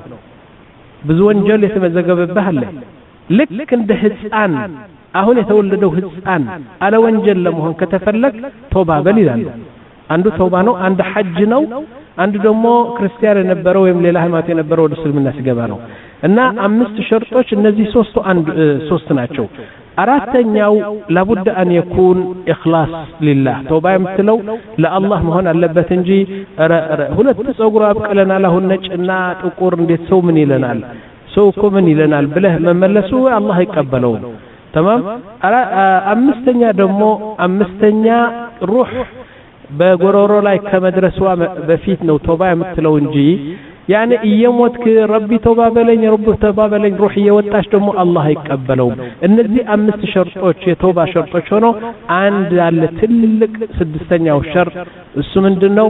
ብዙ ወንጀል የተመዘገበብህ አለ ልክ እንደ ህፃን አሁን የተወለደው ህፃን አለ ወንጀል ለመሆን ከተፈለግ ተውባ በል ይላል አንዱ ተውባ ነው አንድ ሐጅ ነው አንዱ ደግሞ ክርስቲያን የነበረው ወይም ሌላ ሃይማኖት የነበረው ወደ እስልምና ሲገባ ነው እና አምስት ሸርጦች እነዚህ ሶስቱ አንድ ሶስት ናቸው አራተኛው لابد ان يكون اخلاص لله ተውባ የምትለው ለአላህ መሆን አለበት እንጂ ሁለት ጸጉር አብቀለና ለሁን ነጭና ጥቁር እንዴት ሰው ምን ይለናል ሰው እኮ ምን ይለናል ብለህ መመለሱ አላህ ይቀበለው تمام አምስተኛ ደግሞ አምስተኛ ሩህ በጎሮሮ ላይ ከመድረሷ በፊት ነው ተውባ የምትለው እንጂ يعني እየሞትክ ረቢ ተውባ በለኝ ረቢ ተውባ በለኝ ሩህ እየወጣች ደግሞ አላህ አይቀበለው እነዚህ አምስት ሸርጦች የተውባ ሸርጦች ሆኖ አንድ አለ ትልቅ ስድስተኛው ሸርጥ እሱ ምንድነው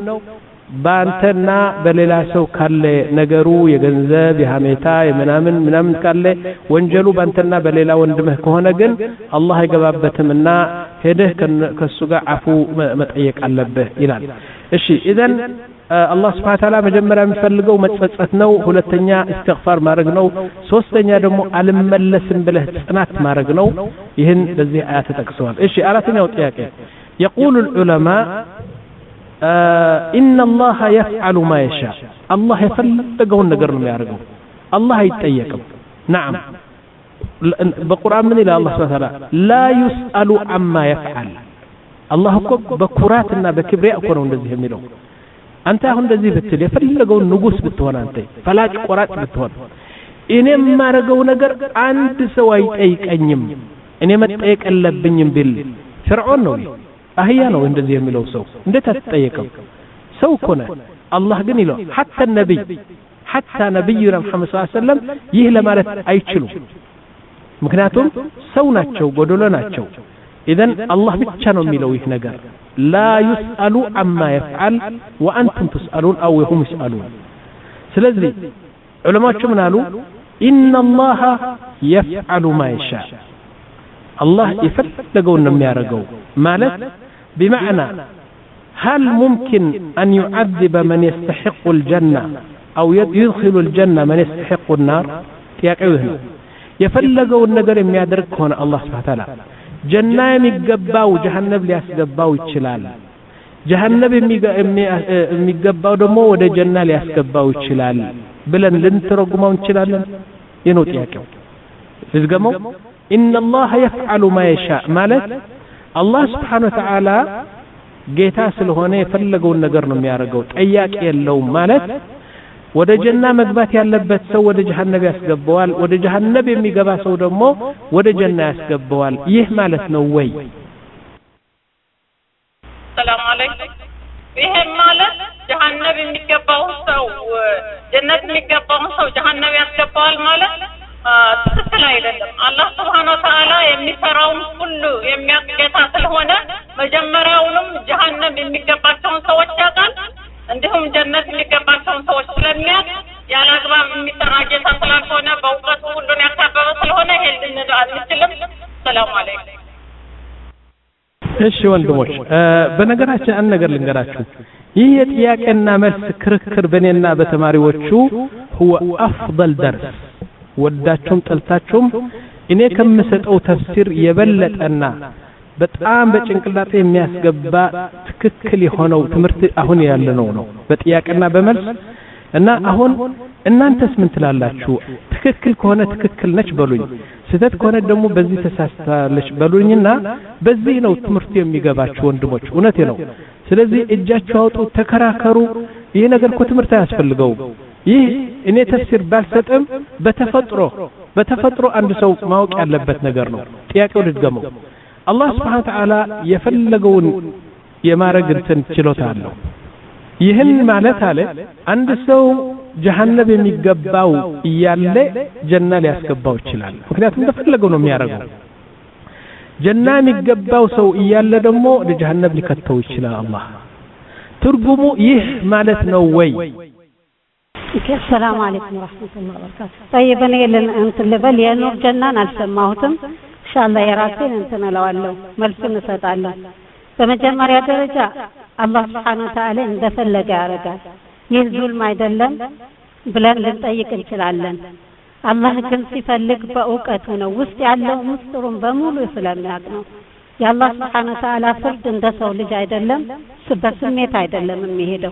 ባንተና በሌላ ሰው ካለ ነገሩ የገንዘብ የሐሜታ የምናምን ምናምን ካለ ወንጀሉ ባንተና በሌላ ወንድምህ ከሆነ ግን አላህ አይገባበትምና ሄደህ ከሱ ጋር አፉ መጠየቅ አለብህ ይላል እሺ ኢዘን አላህ Subhanahu Wa Ta'ala መጀመሪያ የሚፈልገው መጸጸት ነው ሁለተኛ استغفار ማድረግ ነው ሶስተኛ ደግሞ አልመለስም ብለህ ጽናት ማድረግ ነው ይሄን በዚህ አያት ተጠቅሰዋል እሺ አራተኛው ጥያቄ يقول العلماء ان الله يفعل ما يشاء الله የፈለገውን ነገር ነው የሚያደርገው አላህ አይጠየቅም نعم በቁርአን ምን ይላል አላህ Subhanahu Wa Ta'ala لا يسأل عما يفعل الله እኮ በኩራትና በክብሪያ እኮ ነው እንደዚህ የሚለው አንተ አሁን እንደዚህ ብትል የፈለገው ንጉስ ብትሆን አንተ ፈላጭ ቆራጭ ብትሆን እኔም ማረገው ነገር አንድ ሰው አይጠይቀኝም እኔ መጠየቅ አለብኝም ቢል ፍርዖን ነው አህያ ነው እንደዚህ የሚለው ሰው እንዴት አትጠየቀው ሰው እኮ ነው አላህ ግን ይለው حتى النبي حتى نبينا محمد صلى الله عليه وسلم ይህ ለማለት አይችሉም ምክንያቱም ሰው ናቸው ጎዶሎ ናቸው إذن الله ብቻ ነው የሚለው ይህ ነገር لا يسأل عما يفعل وأنتم تسألون أو هم يسألون ስለዚህ ዑለማዎቹ ምን አሉ إن الله يفعل ما يشاء الله يفلقون ነው የሚያረጋው ማለት بمعنى هل ممكن أن يعذب من يستحق الجنة أو يدخل الجنة من يستحق النار ጥያቄው ይሄ ነው የፈለገውን ነገር የሚያደርግ ከሆነ አላህ Subhanahu Wa Ta'ala ጀና የሚገባው ጀሃነም ሊያስገባው ይችላል ጀሃነም የሚገባው ደግሞ ወደ ጀና ሊያስገባው ይችላል ብለን ልንተረጉመው እንችላለን? የነው ጥያቄው። ልዝገመው إن الله يفعل ما يشاء ማለት አላህ Subhanahu Wa Ta'ala ጌታ ስለሆነ የፈለገውን ነገር ነው የሚያደርገው ጠያቂ የለውም ማለት ወደ ጀና መግባት ያለበት ሰው ወደ ጀሃነም ያስገባዋል ወደ ጀሃነም የሚገባ ሰው ደግሞ ወደ ጀና ያስገባዋል ይህ ማለት ነው ወይ? ሰላም አለይኩም ይሄ ማለት ጀሃነም የሚገባው ሰው ጀነት የሚገባው ሰው ጀሃነም ያስገባዋል ማለት ትክክል አይደለም። አላህ Subhanahu Wa Ta'ala የሚሰራውን ሁሉ የሚያስገታ ስለሆነ መጀመሪያውንም ጀሃነም የሚገባቸውን ሰዎች ያውቃል እንዲሁም ጀነት የሚገባቸውን ሰዎች ስለሚያውቅ ያላግባብ የሚሰራ ጌታ ስላልሆነ በእውቀቱ ሁሉን ያካበበ ስለሆነ ይሄን አንችልም። ሰላም አለይኩም። እሺ ወንድሞች በነገራችን አንድ ነገር ልንገራችሁ ይህ የጥያቄና መልስ ክርክር በእኔና በተማሪዎቹ هو افضل درس ወዳችሁም ጠልታችሁም እኔ ከምሰጠው ተፍሲር የበለጠና በጣም በጭንቅላቴ የሚያስገባ ትክክል የሆነው ትምህርት አሁን ያለነው ነው በጥያቄና በመልስ እና አሁን እናንተስ ምን ትላላችሁ? ትክክል ከሆነ ትክክል ነች በሉኝ ስህተት ከሆነ ደግሞ በዚህ ተሳስተዋለች በሉኝና በዚህ ነው ትምህርቱ የሚገባችሁ ወንድሞች እውነቴ ነው። ስለዚህ እጃችሁ አውጡ ተከራከሩ። ይሄ ነገር እኮ ትምህርት አያስፈልገውም። ይህ እኔ ተፍሲር ባልሰጥም በተፈጥሮ በተፈጥሮ አንድ ሰው ማወቅ ያለበት ነገር ነው። ጥያቄው ልድገመው አላህ Subhanahu Wa Ta'ala የፈለገውን የማረግ እንትን ችሎታ አለው። ይህን ማለት አለ አንድ ሰው ጀሃነም የሚገባው እያለ ጀና ሊያስገባው ይችላል ምክንያቱም እንደፈለገው ነው የሚያደርገው። ጀና የሚገባው ሰው እያለ ደግሞ ወደ ጀሃነም ሊከተው ይችላል አላህ። ትርጉሙ ይህ ማለት ነው ወይ? السلام عليكم ورحمة الله وبركاته. طيب أنا أنت اللي بل يا نور جنان አልሰማሁትም إن شاء الله يراسين أنت نلوالله ملفن سأتعلم በመጀመሪያ ደረጃ አላህ Subhanahu Wa Ta'ala እንደፈለገ ያደርጋል ይህ ዙልም አይደለም ብለን ልንጠይቅ እንችላለን። አላህ ግን ሲፈልግ በእውቀቱ ነው ውስጥ ያለው ምስጢሩን በሙሉ ስለሚያውቅ ነው። የአላህ Subhanahu Wa Ta'ala ፍርድ እንደ ሰው ልጅ አይደለም በስሜት አይደለም የሚሄደው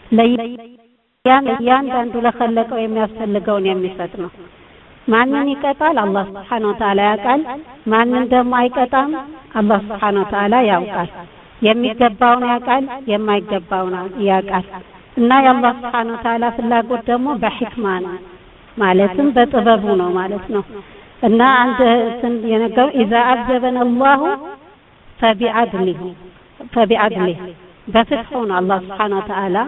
ያን ያንዳንዱ ለኸለቀው የሚያስፈልገውን የሚሰጥ ነው። ማንን ይቀጣል አላህ Subhanahu Wa Ta'ala ያውቃል ማንን ደግሞ አይቀጣም አላህ Subhanahu Wa Ta'ala ያውቃል። የሚገባውን ያውቃል የማይገባውን ያውቃል። እና የአላህ Subhanahu Wa Ta'ala ፍላጎት ደግሞ በሕክማ ነው ማለትም በጥበቡ ነው ማለት ነው። እና አንድ የነገሩ إذا عذبنا الله فبعدله فبعدله በፍትሑ ነው አላህ Subhanahu Wa Ta'ala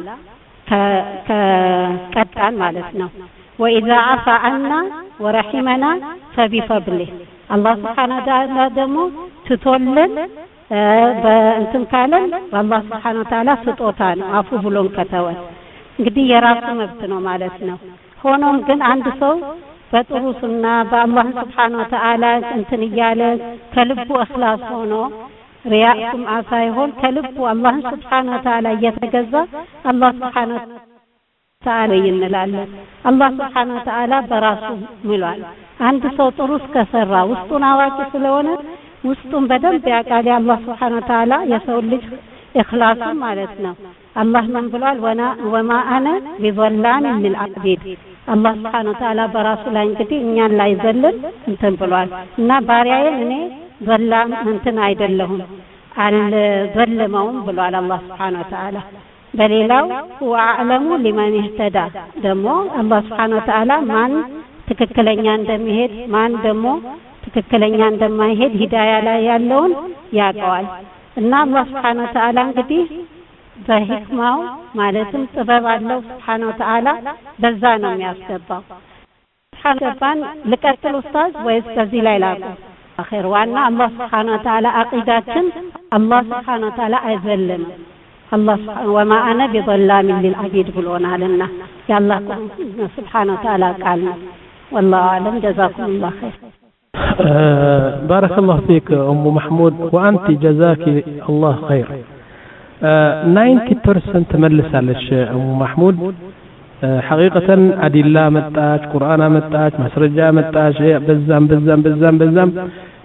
ከቀጣን ማለት ነው። وإذا عفا عنا ورحمنا فبفضله الله سبحانه وتعالى ደግሞ ትቶልን በእንትን ካለን አላህ Subhanahu Wa Ta'ala ስጦታ ነው አፉ ብሎን ከተወን እንግዲህ የራሱ መብት ነው ማለት ነው። ሆኖም ግን አንድ ሰው በጥሩ ሱና በአላህ Subhanahu Wa Ta'ala እንትን እያለ ከልቡ እخلاص ሆኖ ሪያእም አሳይሆን ከልቡ አላህ Subhanahu Wa Ta'ala እየተገዛ አላህ Subhanahu Wa Ta'ala ይንላለን። አላህ Subhanahu Wa Ta'ala በራሱ ምሏል አንድ ሰው ጥሩ እስከሰራ ውስጡን አዋቂ ስለሆነ ውስጡን በደንብ ያውቃል አላህ Subhanahu Wa Ta'ala የሰው ልጅ ኢኽላስ ማለት ነው። አላህ ምን ብሏል ወና ወማ አነ ቢዘላም للعبيد አላህ Subhanahu Wa Ta'ala በራሱ ላይ እንግዲህ እኛን ላይ ዘልን እንትን ብሏል እና ባሪያዬን እኔ ዘላም እንትን አይደለሁም አልዘለመውም ብሏል አላህ Subhanahu Wa Ta'ala። በሌላው هو اعلم لمن اهتدى ደግሞ አላህ Subhanahu Wa Ta'ala ማን ትክክለኛ እንደሚሄድ ማን ደግሞ ትክክለኛ እንደማይሄድ ሂዳያ ላይ ያለውን ያውቃል። እና አላህ Subhanahu Wa Ta'ala እንግዲህ በህክማው ማለትም ጥበብ አለው Subhanahu Wa Ta'ala በዛ ነው የሚያስገባው። ሐሰባን ለቀጥል ኡስታዝ ወይስ ከዚህ ላይ ላቁ አኺር ዋና አላህ Subhanahu Wa Ta'ala አቂዳችን አላህ Subhanahu Wa Ta'ala አይዘልም الله وما أنا بظلام للعبيد بلونالنا يا الله سبحانه وتعالى قالنا والله أعلم جزاكم الله خير. آه بارك الله فيك أم محمود وأنت جزاك الله خير. آه تسعين بالمئة تملس على أم محمود. آه حقيقة أدلة متاج قرآن متاج مسرجة متاج بزام بزام بزام بزام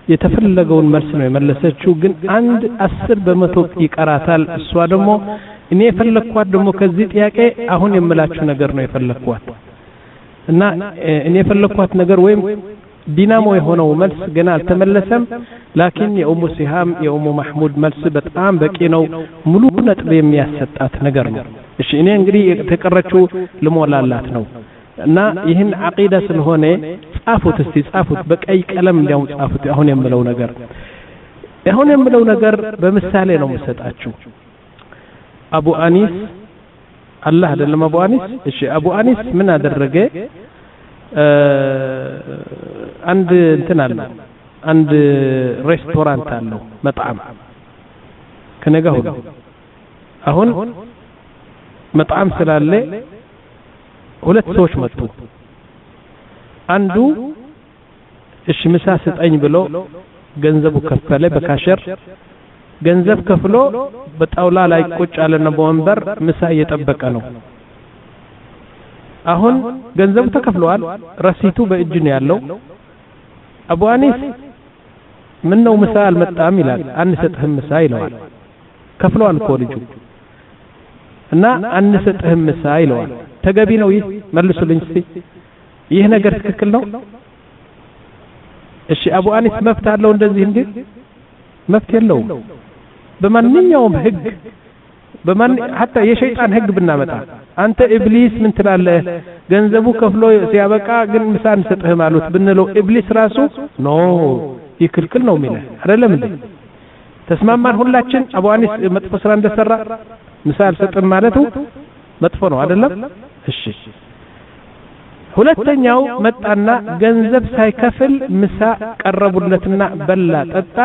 የተፈለገውን መልስ ነው የመለሰችው ግን አንድ አስር በመቶ ይቀራታል እሷ ደግሞ እኔ የፈለኳት ደግሞ ከዚህ ጥያቄ አሁን የምላችሁ ነገር ነው የፈለኳት እና እኔ የፈለኳት ነገር ወይም ዲናሞ የሆነው መልስ ገና አልተመለሰም ላኪን የኡሙ ሲሃም የኡሙ ማህሙድ መልስ በጣም በቂ ነው ሙሉ ነጥብ የሚያሰጣት ነገር ነው እሺ እኔ እንግዲህ የተቀረችው ልሞላላት ነው እና ይህን አቂዳ ስለሆነ ጻፉት እስቲ ጻፉት በቀይ ቀለም እንዲያው ጻፉት አሁን የምለው ነገር አሁን የምለው ነገር በምሳሌ ነው የምሰጣችሁ አቡ አኒስ አላህ አይደለም አቡ አኒስ እሺ አቡ አኒስ ምን አደረገ አንድ እንትን አለ አንድ ሬስቶራንት አለው መጣም ከነጋው አሁን መጣም ስላለ ሁለት ሰዎች መጡ አንዱ እሺ ምሳ ስጠኝ ብሎ ገንዘቡ ከፈለ በካሸር ገንዘብ ከፍሎ በጣውላ ላይ ቁጭ አለና በወንበር ምሳ እየጠበቀ ነው አሁን ገንዘቡ ተከፍሏል ረሲቱ በእጅ ነው ያለው አቡ አኒስ ምን ነው ምሳ አልመጣም ይላል አንሰጥህም ምሳ ይለዋል ከፍሏል እኮ ልጁ እና አንሰጥህም ምሳ ይለዋል ተገቢ ነው ይህ መልሱልኝ እስቲ ይህ ነገር ትክክል ነው እሺ አቡ አኒስ መፍት አለው እንደዚህ እንዴ መፍት የለው በማንኛውም ህግ በማን hatta የሸይጣን ህግ ብናመጣ አንተ ኢብሊስ ምን ትላለህ ገንዘቡ ከፍሎ ሲያበቃ ግን ምሳ አንሰጥህም አሉት ብንለው ኢብሊስ ራሱ ኖ ይክልክል ነው የሚለው አይደለም እንዴ ተስማማን ሁላችን አቡ አኒስ መጥፎ ስራ እንደሰራ ምሳ አልሰጥም ማለቱ መጥፎ ነው አይደለም እሺ ሁለተኛው መጣና ገንዘብ ሳይከፍል ምሳ ቀረቡለትና በላ ጠጣ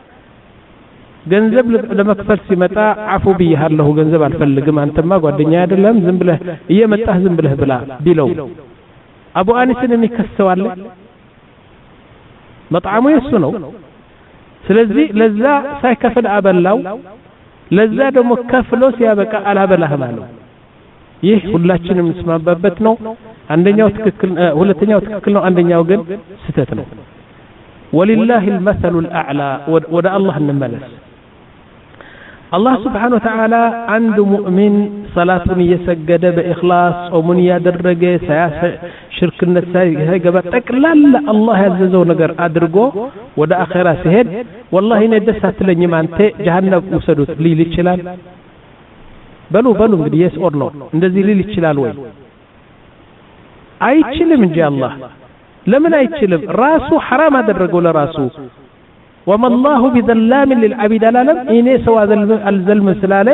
ገንዘብ ለመክፈል ሲመጣ አፉ ቢያለሁ ገንዘብ አልፈልግም አንተማ ጓደኛ አይደለም ዝም ብለህ እየመጣህ ዝም ብለህ ብላ ቢለው አቡ አኒስን የሚከሰዋል መጣሙ የሱ ነው ስለዚህ ለዛ ሳይከፍል አበላው ለዛ ደግሞ ከፍሎ ሲያበቃ አላበላህም አለው ይህ ሁላችንም እንስማማበት ነው አንደኛው ትክክል ሁለተኛው ትክክል ነው አንደኛው ግን ስህተት ነው ولله المثل الاعلى ودا الله እንመለስ الله سبحانه وتعالى عند مؤمن صلاة يسجد بإخلاص ومن يدرج سياس شركنا سيجب تكلل الله يعززه نجر أدرجه ودا آخرة سهد والله ندسات لني ما أنت جهنم وسدوت لي للشلال بلو بلو قد يس or no ندزي لي للشلال وين أي شلم من جاء الله لمن أي شلم راسه حرام أدرجه لراسه وما الله بظلام للعبيد العالم إني سوى الظلم سلاله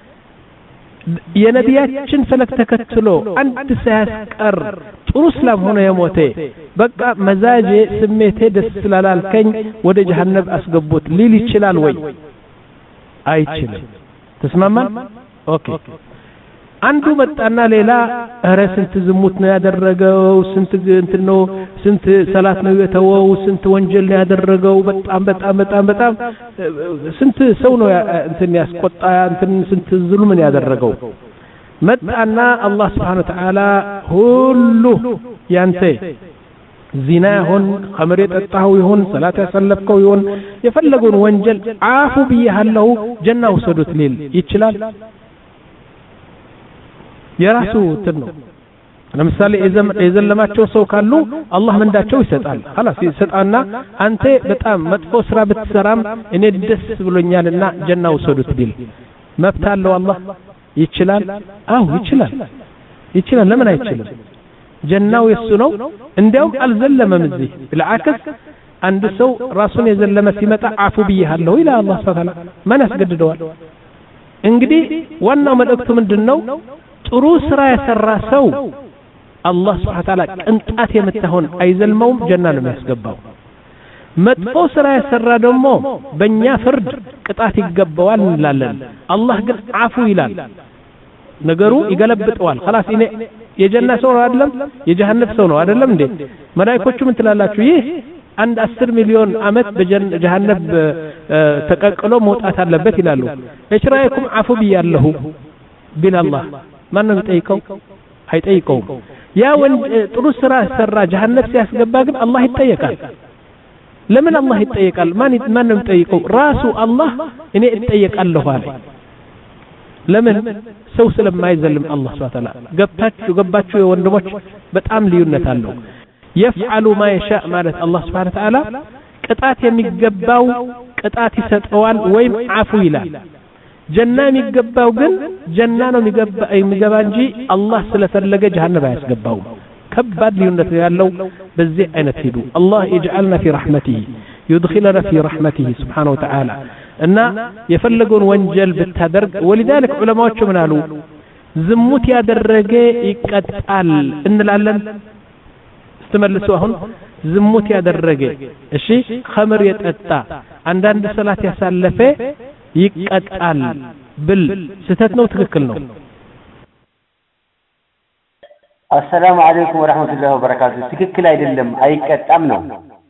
يا نبياتشن فلك تكتلو أنت سيسكر ترسلم هنا يموتي بقى مزاجي سميته دس سلال كين ودي جهنم أسقبوت ليلي تشلال وي أي تشلال تسمع من؟ أوكي አንዱ መጣና ሌላ ኧረ ስንት ዝሙት ነው ያደረገው ስንት እንትኖ ስንት ሰላት ነው የተወው ስንት ወንጀል ነው ያደረገው በጣም በጣም በጣም በጣም ስንት ሰው ነው እንትን ያስቆጣ እንትን ስንት ዙልም ነው ያደረገው መጣና አላህ Subhanahu Wa Ta'ala ሁሉ ያንተ ዚና ይሁን ኸምር የጠጣው ይሁን ሰላት ያሰለፍከው ይሁን የፈለገውን ወንጀል አፉ ቢያለው ጀና ወሰዱት ሊል ይችላል የራሱ እንትን ነው ለምሳሌ የዘለማቸው ሰው ካሉ አላህ ምንዳቸው ይሰጣል خلاص ይሰጣና አንተ በጣም መጥፎ ስራ ብትሰራም እኔ ደስ ብሎኛልና ጀና ወሰዱት ቢል መብታለው አላህ ይችላል አው ይችላል ይችላል ለምን አይችልም ጀናው የሱ ነው እንዲያው አልዘለመም እዚህ بالعكس አንድ ሰው ራሱን የዘለመ ሲመጣ አፉ ቢያለው ኢላ አላህ Subhanahu Wa Ta'ala ማን ያስገድደዋል እንግዲህ ዋናው መልእክቱ ምንድነው ጥሩ ስራ የሰራ ሰው አላህ Subhanahu Wa Ta'ala ቅንጣት የምትሆን አይዘልመውም ጀና ነው የሚያስገባው መጥፎ ስራ የሰራ ደግሞ በእኛ ፍርድ ቅጣት ይገባዋል እንላለን አላህ ግን አፉ ይላል ነገሩ ይገለብጠዋል خلاص እኔ የጀና ሰው ነው አይደለም የጀሃነም ሰው ነው አይደለም እንዴ መላእክቶቹ ምን ትላላችሁ ይህ አንድ አስር ሚሊዮን አመት በጀሃነም ተቀቅሎ መውጣት አለበት ይላሉ እሽራይኩም አፉ ቢያለሁ ቢላላህ ማን ነው ጠይቀው አይጠይቀውም ያ ወንድ ጥሩ ስራ ሰራ ጀሃነም ሲያስገባ ግን አላህ ይጠየቃል ለምን አላህ ይጠየቃል? ማን ማን ነው የሚጠይቀው? ራሱ አላህ እኔ እጠየቃለሁ አለ። ለምን? ሰው ስለማይዘልም አላህ ሱብሓነሁ ወተዓላ። ገብታችሁ ገባችሁ የወንድሞች በጣም ልዩነት አለው። يفعل ما يشاء ማለት አላህ ሱብሓነሁ ወተዓላ ቅጣት የሚገባው ቅጣት ይሰጠዋል ወይም አፉ ይላል። ጀና የሚገባው ግን ጀና ነው የሚገባ እንጂ አላህ ስለፈለገ ጀሃነም አያስገባው። ከባድ ልዩነት ያለው በዚህ አይነት ሄዱ። አላህ ይجعلنا في رحمته يدخلنا في رحمته سبحانه وتعالى እና የፈለገውን ወንጀል ብታደርግ ولذلك ዑለማዎቹ ምን አሉ? ዝሙት ያደረገ ይቀጣል እንላለን። ስትመልሱ አሁን ዝሙት ያደረገ እሺ ኸምር የጠጣ አንዳንድ ሰላት ያሳለፈ ይቀጣል ብል ስተት ነው ትክክል ነው? አሰላሙ አለይኩም ወራህመቱላሂ ወበረካቱ። ትክክል አይደለም፣ አይቀጣም ነው።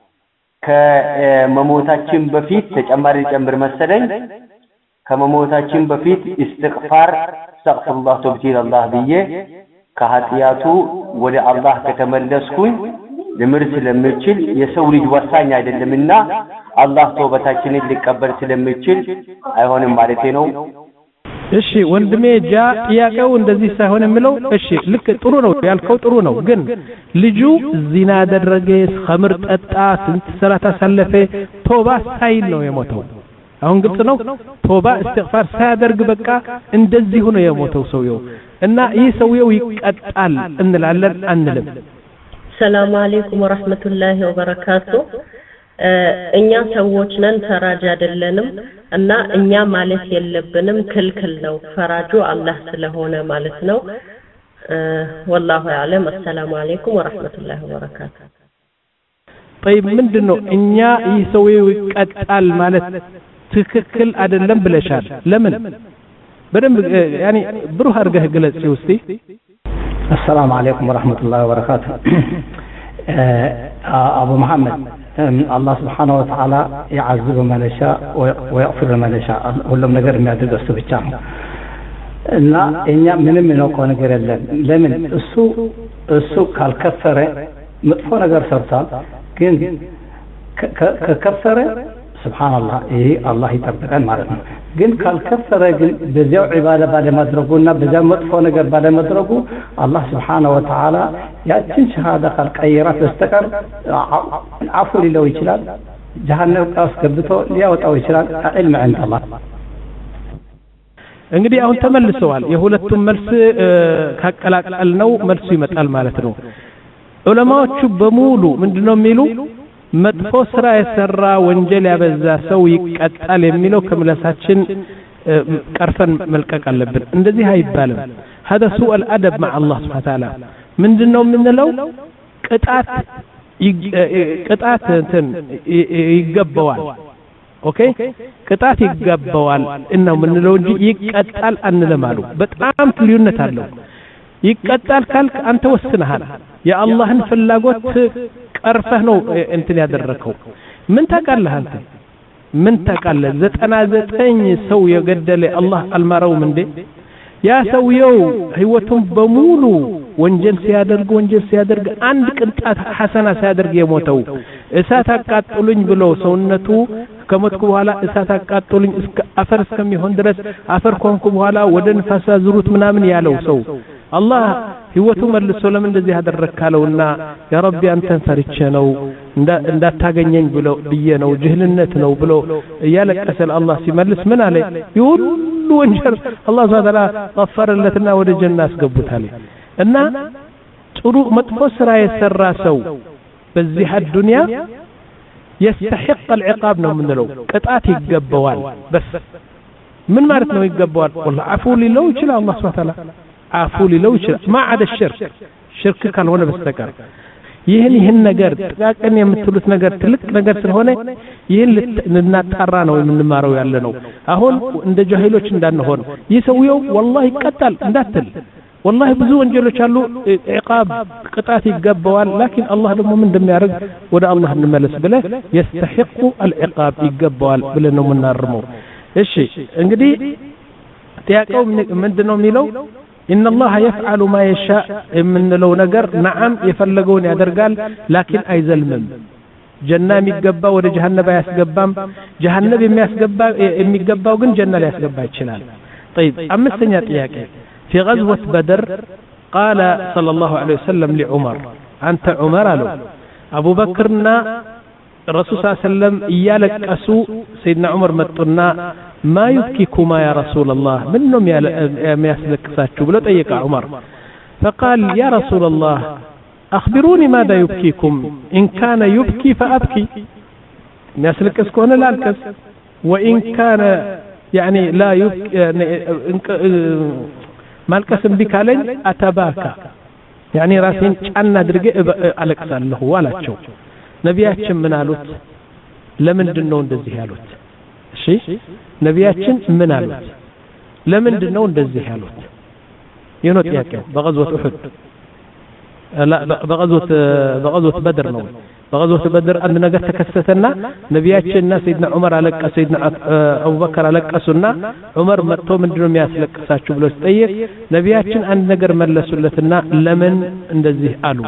ከመሞታችን በፊት ተጨማሪ ጨምር መሰለኝ ከመሞታችን በፊት ኢስቲግፋር አስተግፊሩላህ ተብቲላህ ብዬ ከኃጢያቱ ወደ አላህ ከተመለስኩኝ ለምር ስለምችል የሰው ልጅ ወሳኝ አይደለምና አላህ ተውበታችንን ሊቀበል ስለምችል አይሆንም ማለት ነው። እሺ ወንድሜ ጃ ጥያቄው እንደዚህ ሳይሆን የሚለው እሺ ልክ ጥሩ ነው ያልከው ጥሩ ነው። ግን ልጁ ዚና አደረገ፣ ኸምር ጠጣ፣ ስንት ሰላት አሳለፈ፣ ቶባ ሳይል ነው የሞተው። አሁን ግልጽ ነው። ቶባ እስትግፋር ሳያደርግ በቃ እንደዚህ ሆነ የሞተው ሰውየው እና ይህ ሰውየው ይቀጣል እንላለን አንልም። ሰላም አለይኩም ወራህመቱላሂ ወበረካቱ። እኛ ሰዎች ነን፣ ፈራጅ አይደለንም እና እኛ ማለት የለብንም ክልክል ነው። ፈራጁ አላህ ስለሆነ ማለት ነው። والله اعلم። السلام عليكم ورحمه الله وبركاته። طيب ምንድነው እኛ ይህ ሰውየው ይቀጣል ማለት ትክክል አይደለም ብለሻል? ለምን? በደንብ ያኒ ብሩህ አድርገህ ግለጽ እስቲ። السلام عليكم ورحمة الله وبركاته. أبو محمد الله سبحانه وتعالى يعذب من يشاء ويغفر من يشاء ሁሉም ነገር የሚያደርግ እሱ ብቻ ነው እና እኛ ምንም የምናውቀው ነገር የለም። ለምን? እሱ እሱ ካልከፈረ መጥፎ ነገር ሰርቷል፣ ግን ከከፈረ ሱብሃንአላህ ይሄ አላህ ይጠብቀን ማለት ነው። ግን ካልከፈረ ግን በዚያው ዒባዳ ባለማድረጉና በዚያው መጥፎ ነገር ባለማድረጉ አላህ ሱብሃነሁ ወተዓላ ያችን ሸሃዳ ካልቀየራት በስተቀር አፉ ሊለው ይችላል፣ ጀሃነም ውስጥ ገብቶ ሊያወጣው ይችላል። ዒልም عند الله። እንግዲህ አሁን ተመልሰዋል። የሁለቱም መልስ ካቀላቀል ነው መልሱ ይመጣል ማለት ነው። ዑለማዎቹ በሙሉ ምንድነው የሚሉ መጥፎ ስራ የሰራ ወንጀል ያበዛ ሰው ይቀጣል የሚለው ከመለሳችን ቀርፈን መልቀቅ አለብን። እንደዚህ አይባልም። هذا سوء الادب مع الله سبحانه وتعالى። ምንድነው የምንለው? ቅጣት ቅጣት እንትን ይገባዋል። ኦኬ ቅጣት ይገባዋል እናው ምንለው እንጂ ይቀጣል አንልም አሉ። በጣም ልዩነት አለው። ይቀጣል ካልክ አንተ ወስነሃል። የአላህን ፍላጎት ቀርፈህ ነው እንትን ያደረከው። ምን ታውቃለህ አንተ? ምን ታውቃለህ? ዘጠና ዘጠኝ ሰው የገደለ አላህ አልማረውም እንዴ? ያ ሰውየው ህይወቱን በሙሉ ወንጀል ሲያደርግ ወንጀል ሲያደርግ አንድ ቅንጣት ሐሰና ሲያደርግ የሞተው እሳት አቃጥሉኝ ብሎ ሰውነቱ ከሞትኩ በኋላ እሳት አቃጥሉኝ እስከ አፈር እስከሚሆን ድረስ አፈር ኮንኩ በኋላ ወደ ንፋስ አዙሩት ምናምን ያለው ሰው አላህ ህይወቱ መልሶ ለምን እንደዚህ ያደረካለውና ያ ረቢ አንተን ፈርቼ ነው እንዳታገኘኝ ብሎ ብዬ ነው ጅህልነት ነው ብሎ ያለቀሰ አላህ ሲመልስ ምን አለ? ይሁሉ ወንጀል አላህ ዘላ غفرለትና ወደ ጀና አስገቡታል። እና ጥሩ መጥፎ ስራ የሰራ ሰው በዚህ ዱንያ يستحق العقاب ነው ምንለው፣ ቅጣት ይገባዋል። በስ ምን ማለት ነው ይገባዋል? والله عفو ሊለው ይችላል አላህ Subhanahu Wa Ta'ala عفو ሊለው ይችላል። ما عدا الشرك ሽርክ ካልሆነ በስተቀር ይህን ይህን ነገር ጥቃቅን የምትሉት ነገር ትልቅ ነገር ስለሆነ ይህን ልናጣራ ነው የምንማረው ያለ ነው። አሁን እንደ ጃሂሎች እንዳንሆን ይህ ሰውየው والله ይቀጣል እንዳትል። والله ብዙ ወንጀሎች አሉ ኢቃብ ቅጣት ይገባዋል። ላኪን አላህ ደግሞ ምን እንደሚያደርግ ወደ አላህ እንመለስ ብለ يستحق العقاب ይገባዋል ብለን ነው የምናርመው። እሺ እንግዲህ ጥያቄው ምንድነው የሚለው? إن الله يفعل ما يشاء من لو نجر نعم يفلقون يدرجال لكن أي ظلم ጀና የሚገባ ወደ ጀሃነም አያስገባም ጀሃነም የሚያስገባ የሚገባው ግን ጀና ሊያስገባ ይችላል طيب አምስተኛ ጥያቄ في غزوة بدر قال صلى الله عليه وسلم لعمر أنت عمر له أبو بكرنا الرسول صلى الله عليه وسلم إيالك أسو سيدنا عمر متنا ما يبكيكما يا رسول الله منهم يا يسلك ساتشو بلو تأيك عمر فقال يا رسول الله أخبروني ماذا يبكيكم إن كان يبكي فأبكي يسلك أسكون لا الكس وإن كان يعني لا يبكي يعني ما الكسم بك علي أتباكى يعني راسين أنا درجة ألكسان له ولا تشو نبياتشن من علوت لمن دنون دزيهالوت شيء نبياتشن من علوت لمن دنون دزيهالوت ينوت ياكل بغزوة أحد لا بغزوة بغزوة بدر نو بغزوة بدر أن نجت تكستنا نبياتشن سيدنا عمر على سيدنا أبو بكر على قصنا عمر متو من دنيا ياسلك ساتشو بلوس طيب نبياتشن أن نجر ملسولتنا لمن اندزيه قالوا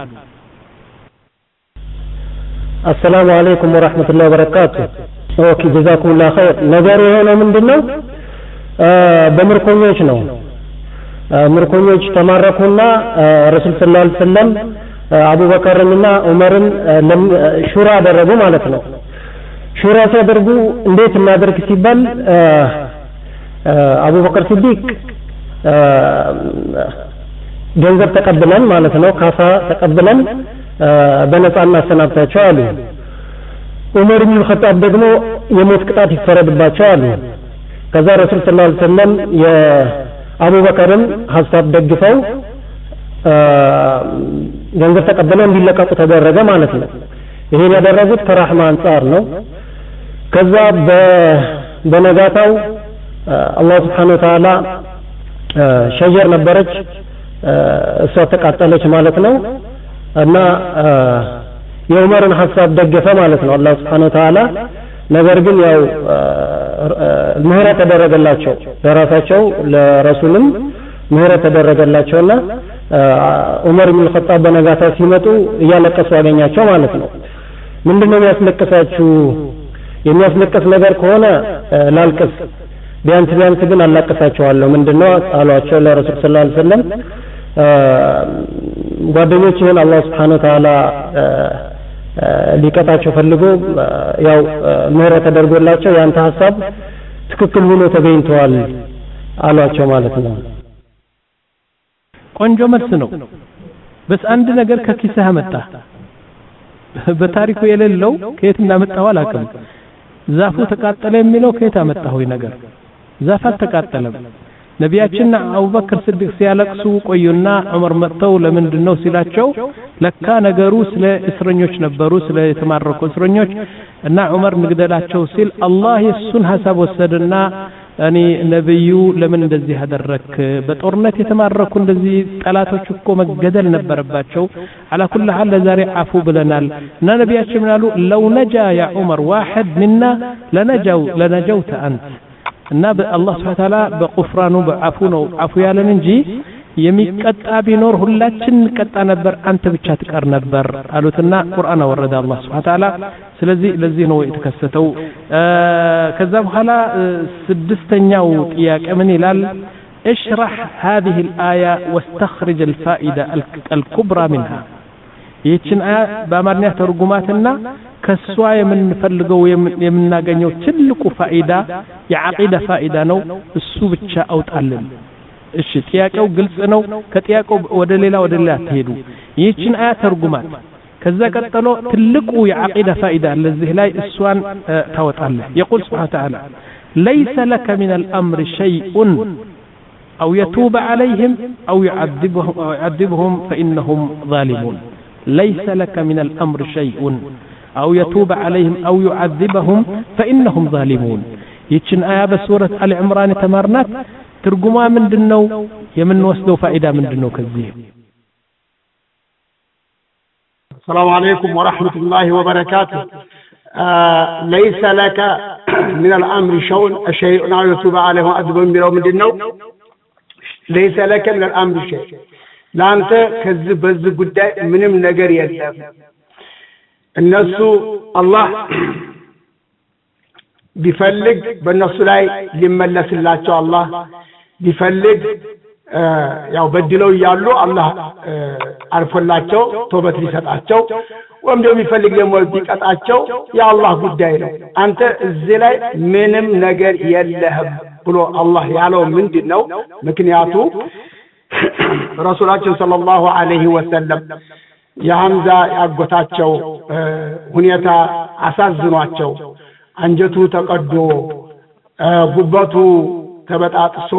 السلام عليكم ورحمة الله وبركاته اوكي جزاكم الله خير نظري هنا من دنو بمركونيش نو مركونيش تماركونا رسول صلى الله عليه وسلم أبو بكر منا عمر لم شورى درجو مالتنا شورى درجو انديت النادر كسيبال أبو بكر صديق ገንዘብ ተቀበለን ማለት ነው ካሳ ተቀበለን በነፃና ሰናብታቸው አሉ ዑመር ኢብኑ ኸጣብ ደግሞ የሞት ቅጣት ይፈረድባቸው አሉ ከዛ ረሱል ሰለላሁ ዐለይሂ ወሰለም የአቡበከርን ሐሳብ ደግፈው ገንዘብ ተቀበለው እንዲለቀቁ ተደረገ ማለት ነው ይሄን ያደረጉት ከራህማ አንፃር ነው ከዛ በነጋታው አላህ Subhanahu Wa Ta'ala ሸጀር ነበረች እሷ ተቃጠለች ማለት ነው እና የዑመርን ሐሳብ ደገፈ ማለት ነው አላህ Subhanahu Wa Ta'ala ነገር ግን ያው ምህረት ተደረገላቸው ለራሳቸው ለረሱልም ምህረት ተደረገላቸውና ዑመር ኢብኑ ኸጣብ በነጋታ ሲመጡ እያለቀሱ ያገኛቸው ማለት ነው ምንድነው የሚያስለቅሳችሁ የሚያስለቅስ ነገር ከሆነ ላልቅስ ቢያንስ ቢያንስ ግን አላቀሳቸዋለሁ ምንድነው አሏቸው ለረሱል ሰለላሁ ዐለይሂ ወሰለም ጓደኞችን አላህ Subhanahu Wa Ta'ala ሊቀጣቸው ፈልጎ ያው ምህረት ተደርጎላቸው ያንተ ሐሳብ ትክክል ሆኖ ተገኝቷል አሏቸው ማለት ነው ቆንጆ መልስ ነው በስ አንድ ነገር ከኪስህ አመጣ በታሪኩ የሌለው ከየት እንዳመጣው አላውቅም ዛፉ ተቃጠለ የሚለው ከየት አመጣው ነገር ዛፍ አልተቃጠለም ነቢያችንና አቡበክር ስዲቅ ሲያለቅሱ ቆዩና ዑመር መጥተው ለምንድነው ሲላቸው ለካ ነገሩ ስለ እስረኞች ነበሩ ስለ የተማረኩ እስረኞች እና ዑመር ንግደላቸው ሲል አላህ የሱን ሐሳብ ወሰደና እኔ ነብዩ ለምን እንደዚህ አደረክ በጦርነት የተማረኩ እንደዚህ ጠላቶች እኮ መገደል ነበረባቸው على كل حال ለዛሬ አፉ ብለናል እና ነቢያችን ምናሉ لو نجا يا عمر واحد منا لنجوا لنجوت انت እና በአላህ Subhanahu Wa Ta'ala በቁፍራኑ በአፉ ነው አፉ ያለን እንጂ የሚቀጣ ቢኖር ሁላችን እንቀጣ ነበር አንተ ብቻ ትቀር ነበር አሉትና ቁርአን ወረደ አላህ Subhanahu Wa Ta'ala ስለዚህ ለዚህ ነው የተከሰተው ከዛ በኋላ ስድስተኛው ጥያቄ ምን ይላል اشرح هذه الآية واستخرج الفائدة الكبرى منها ይህችን አያ በአማርኛ ተርጉማትና ከሷ የምንፈልገው የምናገኘው ትልቁ ፋይዳ የዓቂዳ ፋይዳ ነው እሱ ብቻ አውጣልን እሺ ጥያቄው ግልጽ ነው ከጥያቄው ወደ ሌላ ወደ ሌላ ተሄዱ ይህችን አያ ተርጉማት ከዛ ቀጥሎ ትልቁ የዓቂዳ ፋይዳ ለዚህ ላይ እሷን ታወጣለህ يقول سبحانه وتعالى ليس لك من الأمر شيء أو يتوب عليهم أو يعذبهم, أو يعذبهم فإنهم ظالمون ليس لك من الأمر شيء أو يتوب عليهم أو يعذبهم فإنهم ظالمون يتشن آية بسورة آل عمران تمارنات ترجمها من دنو يمن وسدو فائدة من دنو كذيه السلام عليكم ورحمة الله وبركاته آه ليس لك من الأمر شيء أو يتوب عليهم ويعذبهم بيوم دنو ليس لك من الأمر شيء لانت كذب بز قداء منم نجر يلزم እነሱ አላህ ቢፈልግ በእነሱ ላይ ሊመለስላቸው አላህ ቢፈልግ ያው በድለው ያሉ አላህ አርፎላቸው ተውበት ሊሰጣቸው ወይም ደግሞ ቢፈልግ ደግሞ ቢቀጣቸው የአላህ ጉዳይ ነው። አንተ እዚህ ላይ ምንም ነገር የለህም ብሎ አላህ ያለው ምንድነው? ምክንያቱ ረሱላችን ሰለላሁ ዐለይሂ ወሰለም የሐምዛ ያጎታቸው ሁኔታ አሳዝኗቸው አንጀቱ ተቀዶ ጉበቱ ተበጣጥሶ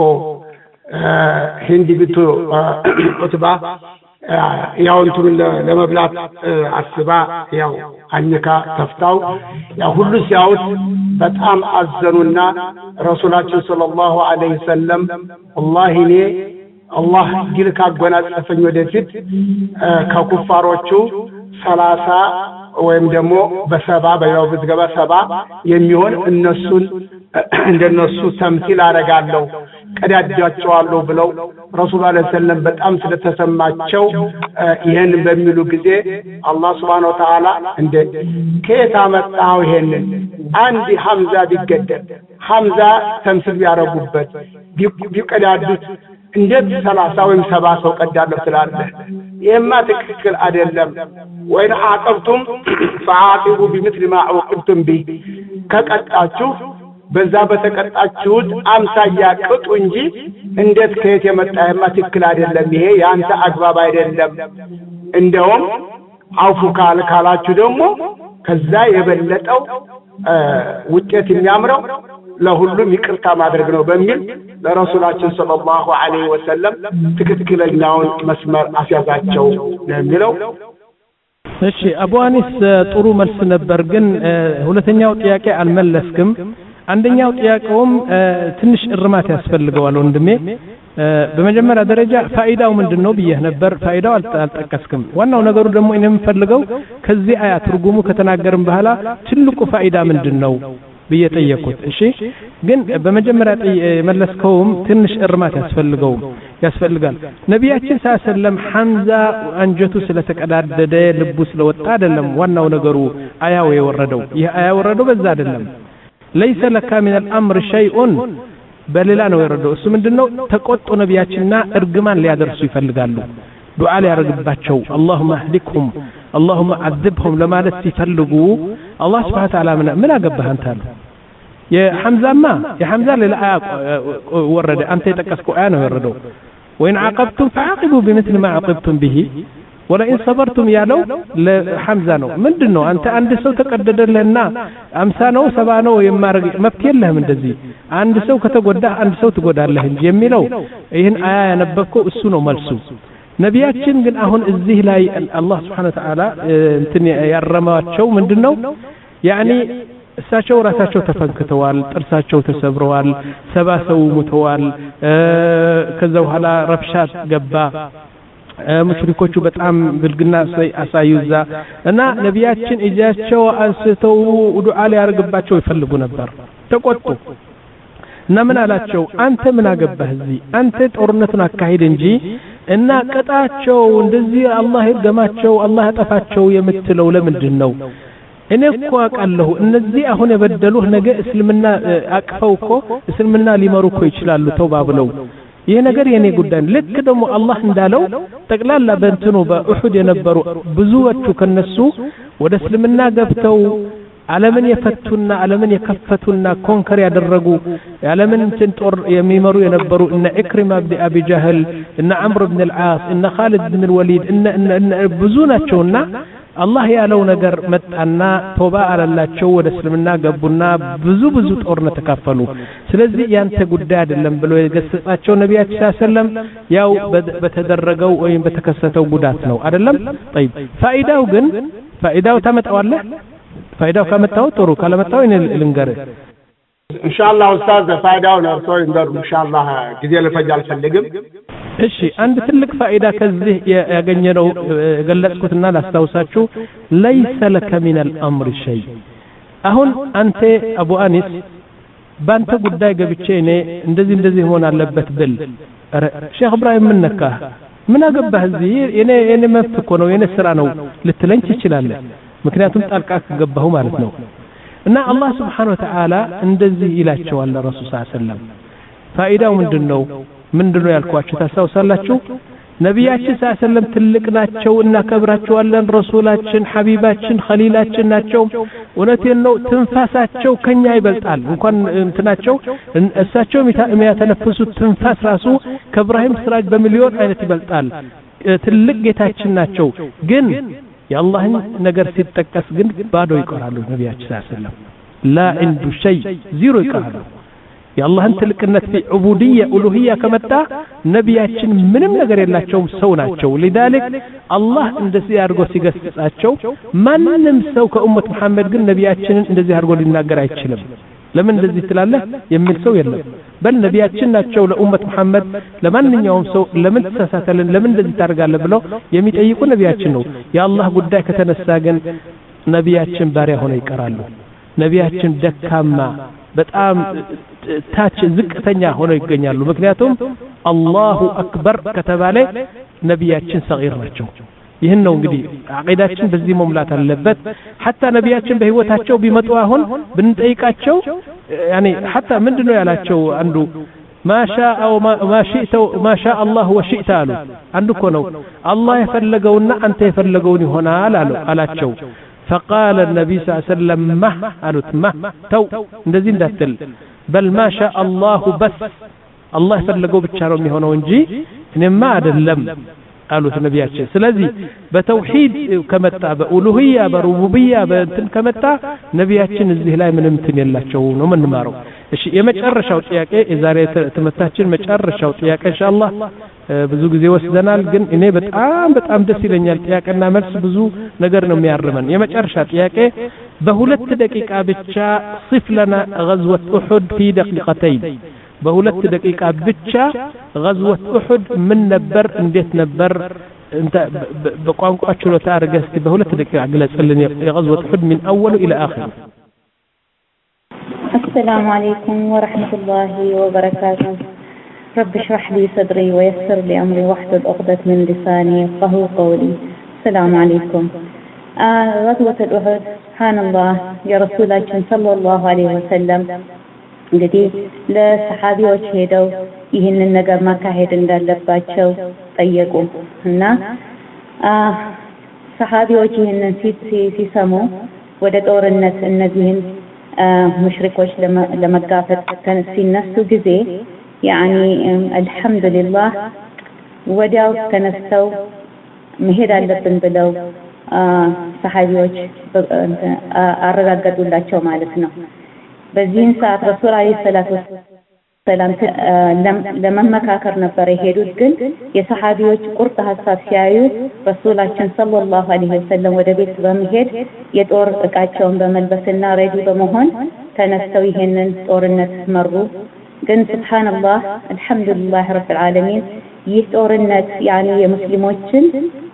ሂንድ ቢቱ ቁጥባ ያው እንትን ለመብላት አስባ ያው አኝካ ተፍታው ያው ሁሉ ሲያውት በጣም አዘኑና ረሱላችን ሰለላሁ ዐለይሂ ወሰለም ወላሂ እኔ አላህ ዲል ካጎናጸፈኝ ወደፊት ከኩፋሮቹ ሰላሳ ወይም ደግሞ በሰባ በያው ብትገባ ሰባ የሚሆን እነሱን እንደነሱ ተምሲል አረጋለሁ ቀዳጃቸዋለሁ ብለው ረሱላህ ሰለላሁ ዐለይሂ ወሰለም በጣም ስለተሰማቸው ይሄን በሚሉ ጊዜ አላህ Subhanahu Wa Ta'ala እንደ ከየት አመጣው ይሄንን አንድ ሐምዛ ቢገደል ሐምዛ ተምሲል ያረጉበት ቢቀዳዱት እንዴት ሰላሳ ወይም ሰባ ሰው ቀዳለሁ ትላለህ? ይሄማ ትክክል አይደለም። ወይን አቀብቱም ፈአቂቡ ቢምثل ما عوقبتم به ከቀጣችሁ በዛ በተቀጣችሁት አምሳያ ቅጡ እንጂ እንዴት ከየት የመጣየማ ትክክል አይደለም። ይሄ ያንተ አግባብ አይደለም። እንደውም አውፉ ካል ካላችሁ ደግሞ ከዛ የበለጠው ውጤት የሚያምረው ለሁሉም ይቅርታ ማድረግ ነው በሚል ለረሱላችን ሰለላሁ ዐለይሂ ወሰለም ትክክለኛውን መስመር አስያዛቸው የሚለው። እሺ አቡ አኒስ ጥሩ መልስ ነበር፣ ግን ሁለተኛው ጥያቄ አልመለስክም። አንደኛው ጥያቄውም ትንሽ እርማት ያስፈልገዋል ወንድሜ። በመጀመሪያ ደረጃ ፋይዳው ምንድነው ብዬ ነበር፣ ፋይዳው አልጠቀስክም። ዋናው ነገሩ ደግሞ እኔ የምፈልገው ከዚህ አያ ትርጉሙ ከተናገርን በኋላ ትልቁ ፋይዳ ምንድነው ብዬ ጠየቅኩት። እሺ ግን በመጀመሪያ መለስከውም ትንሽ እርማት ያስፈልገው ያስፈልጋል። ነቢያችን ሰለላሁ ዐለይሂ ወሰለም ሐምዛ አንጀቱ ስለተቀዳደደ ልቡ ስለወጣ አይደለም ዋናው ነገሩ አያው የወረደው። ይህ አያ ወረደው በዛ አይደለም። ليس لك من الامر شيء በሌላ ነው የወረደው። እሱ ምንድነው? ተቆጡ ነቢያችንና እርግማን ሊያደርሱ ይፈልጋሉ። ዱዓ ሊያደርግባቸው اللهم اهلكهم اللهم عذبهم ለማለት ሲፈልጉ አላህ Subhanahu Wa Ta'ala ምን አገባህ አንተ አለ። የሐምዛማ የሐምዛ ሌላ አያ ወረደ፣ አንተ የጠቀስከው አያ ነው የወረደው። وإن عاقبتم فعاقبوا بمثل ما عاقبتم به ولئن صبرتم ያለው ለሐምዛ ነው። ምንድነው? አንተ አንድ ሰው ተቀደደልህና አምሳ ነው ሰባ ነው የማረግ መብት የለህም። እንደዚህ አንድ ሰው ከተጎዳ አንድ ሰው ትጎዳለህ እንጂ የሚለው ይህን አያ ያነበብከው እሱ ነው መልሱ። ነቢያችን ግን አሁን እዚህ ላይ አላህ Subhanahu Wa Ta'ala እንትን ያረማቸው ምንድነው? ያኒ እሳቸው ራሳቸው ተፈንክተዋል፣ ጥርሳቸው ተሰብረዋል፣ ሰባ ሰው ሙተዋል። ከዛ በኋላ ረብሻት ገባ። ሙሽሪኮቹ በጣም ብልግና አሳዩዛ እና ነቢያችን እጃቸው አንስተው ዱዓ ሊያርግባቸው ይፈልጉ ነበር። ተቆጡ እና ምን አላቸው? አንተ ምን አገባህ እዚህ? አንተ ጦርነቱን አካሂድ እንጂ እና ቀጣቸው እንደዚህ አላህ ይርገማቸው አላህ ያጠፋቸው የምትለው ለምንድን ነው? እኔ እኮ አውቃለሁ እነዚህ አሁን የበደሉህ ነገ እስልምና አቅፈው እኮ እስልምና ሊመሩ እኮ ይችላሉ ተውባ ብለው። ይሄ ነገር የኔ ጉዳይ ልክ ደግሞ አላህ እንዳለው ጠቅላላ በእንትኑ በኡሁድ የነበሩ ብዙዎቹ ከነሱ ወደ እስልምና ገብተው ዓለምን የፈቱና ዓለምን የከፈቱና ኮንከር ያደረጉ ዓለምን እንትን ጦር የሚመሩ የነበሩ እነ ኢክሪማ ኢብኑ አቢ ጀህል እነ ዐምር ኢብኑ አልዓስ እነ ኻሊድ ኢብኑ ወሊድ እነ ብዙ ናቸውና አላህ ያለው ነገር መጣና ተውባ አላላቸው ወደ እስልምና ገቡና ብዙ ብዙ ጦርነት ተካፈሉ። ስለዚህ ያንተ ጉዳይ አይደለም ብሎ የገሰጻቸው ነቢያችን ሰለላሁ ዐለይሂ ወሰለም ያው በተደረገው ወይም በተከሰተው ጉዳት ነው አይደለም። طيب ፋይዳው ግን ፋይዳው ታመጣዋለህ? ፋይዳው ካመጣው ጥሩ፣ ካለመጣው እኔ ልንገርህ ኢንሻአላህ ኡስታዝ። ፋይዳው ነው ሰው እንደር ኢንሻአላህ ጊዜ ለፈጅ አልፈልግም። እሺ አንድ ትልቅ ፋይዳ ከዚህ ያገኘነው ገለጽኩትና ላስታውሳችሁ። ليس لك من الامر شيء። አሁን አንተ አቡ አኒስ ባንተ ጉዳይ ገብቼ እኔ እንደዚህ እንደዚህ ሆነ አለበት ብል አረ ሼክ ኢብራሂም ምን ነካህ? ምን አገባህ እዚህ? እኔ እኔ መብት እኮ ነው የኔ ስራ ነው ልትለኝ ትችላለህ። ምክንያቱም ጣልቃ ከገባሁ ማለት ነው እና አላህ Subhanahu Wa Ta'ala እንደዚህ ይላቸዋል ለረሱል ሰለላሁ ዐለይሂ ወሰለም ፋይዳው ምንድነው ምንድነው ያልኳችሁ ታሳውሳላችሁ ነቢያችን ሰለላሁ ዐለይሂ ወሰለም ትልቅ ናቸው እና ከብራቸዋለን ረሱላችን ሐቢባችን ኸሊላችን ናቸው እውነቴን ነው ትንፋሳቸው ከኛ ይበልጣል እንኳን እንትናቸው እሳቸው የሚያተነፍሱት ትንፋስ ራሱ ከኢብራሂም ስራጅ በሚሊዮን አይነት ይበልጣል ትልቅ ጌታችን ናቸው ግን የአላህን ነገር ሲጠቀስ ግን ባዶ ይቀራሉ ነቢያችን ሰለላሁ ዐለይሂ ወሰለም ላ عنده شيء ዜሮ ይቀራሉ የአላህን ትልቅነት በዑቡድያ ኡሉሂያ ከመጣ ነቢያችን ምንም ነገር የላቸውም ሰው ናቸው لذلك አላህ እንደዚህ አድርጎ ሲገስጻቸው ማንንም ሰው ከኡመት መሐመድ ግን ነቢያችንን እንደዚህ አድርጎ ሊናገር አይችልም ለምን እንደዚህ ትላለህ የሚል ሰው የለም በል ነቢያችን ናቸው ለኡመት መሐመድ ለማንኛውም ሰው ለምን ተሳሳተልን ለምን እንደዚህ ታደርጋለህ ብለው የሚጠይቁ ነቢያችን ነው የአላህ ጉዳይ ከተነሳ ግን ነቢያችን ባሪያ ሆነው ይቀራሉ ነቢያችን ደካማ በጣም ታች ዝቅተኛ ሆነው ይገኛሉ ምክንያቱም አላሁ አክበር ከተባለ ነቢያችን ሰጊር ናቸው ይሄን ነው እንግዲህ አቂዳችን በዚህ መሙላት አለበት حتى ነቢያችን በህይወታቸው ቢመጡ አሁን ብንጠይቃቸው يعني حتى ምንድነው ያላቸው አንዱ ما شاء او ما شئت ما شاء الله وشئت አሉ አንዱ እኮ ነው አላህ የፈለገውና አንተ የፈለገውን ይሆናል አሉ አላቸው فقال النبي صلى الله عليه وسلم ما قالت ما تو እንደዚህ እንዳትል بل ما شاء الله بس الله يفلقوا ብቻ ነው የሚሆነው እንጂ እኔማ አይደለም قالوا ነቢያችን ስለዚህ በተውሂድ ከመጣ በኡሉሂያ በሩቡቢያ በእንትን ከመጣ ነቢያችን እዚህ ላይ ምንም እንትን የላቸው ነው ምንማረው እሺ የመጨረሻው ጥያቄ የዛሬ ትምህርታችን መጨረሻው ጥያቄ ኢንሻአላህ ብዙ ጊዜ ወስደናል ግን እኔ በጣም በጣም ደስ ይለኛል ጥያቄና መልስ ብዙ ነገር ነው የሚያርመን የመጨረሻ ጥያቄ በሁለት ደቂቃ ብቻ صف لنا غزوة أحد في دقيقتين በሁለት ደቂቃ ብቻ غزوة أحد ምን ነበር እንዴት ነበር انت በቋንቋ ችሎታ አርገስ በሁለት ደቂቃ ግለጽልን የغزوة أحد من أول إلى آخر السلام عليكم ورحمة الله وبركاته رب اشرح لي صدري ويسر لي أمري واحلل عقدة من لساني يفقهوا قولي السلام عليكم آه غزوة أحد سبحان الله يا رسول الله صلى الله عليه وسلم እንግዲህ ለሰሃቢዎች ሄደው ይህንን ነገር ማካሄድ እንዳለባቸው ጠየቁ እና ሰሃቢዎች ይህንን ሲሰሙ ወደ ጦርነት እነዚህን ሙሽሪኮች ለመጋፈጥ ሲነሱ ጊዜ ያኒ አልহামዱሊላህ ወዲያው ተነስተው መሄድ አለብን ብለው ሰሃቢዎች አረጋገጡላቸው ማለት ነው በዚህን ሰዓት ረሱል አለይሂ ሰላቱ ሰላም ለመመካከር ነበር የሄዱት ግን የሰሃቢዎች ቁርጥ ሐሳብ ሲያዩ ረሱላችን ሰለላሁ ዐለይሂ ወሰለም ወደ ቤት በመሄድ የጦር ዕቃቸውን በመልበስና ሬዲ በመሆን ተነስተው ይሄንን ጦርነት መሩ ግን ሱብሃንአላህ አልহামዱሊላህ ረብል ዓለሚን ይህ ጦርነት ያኒ የሙስሊሞችን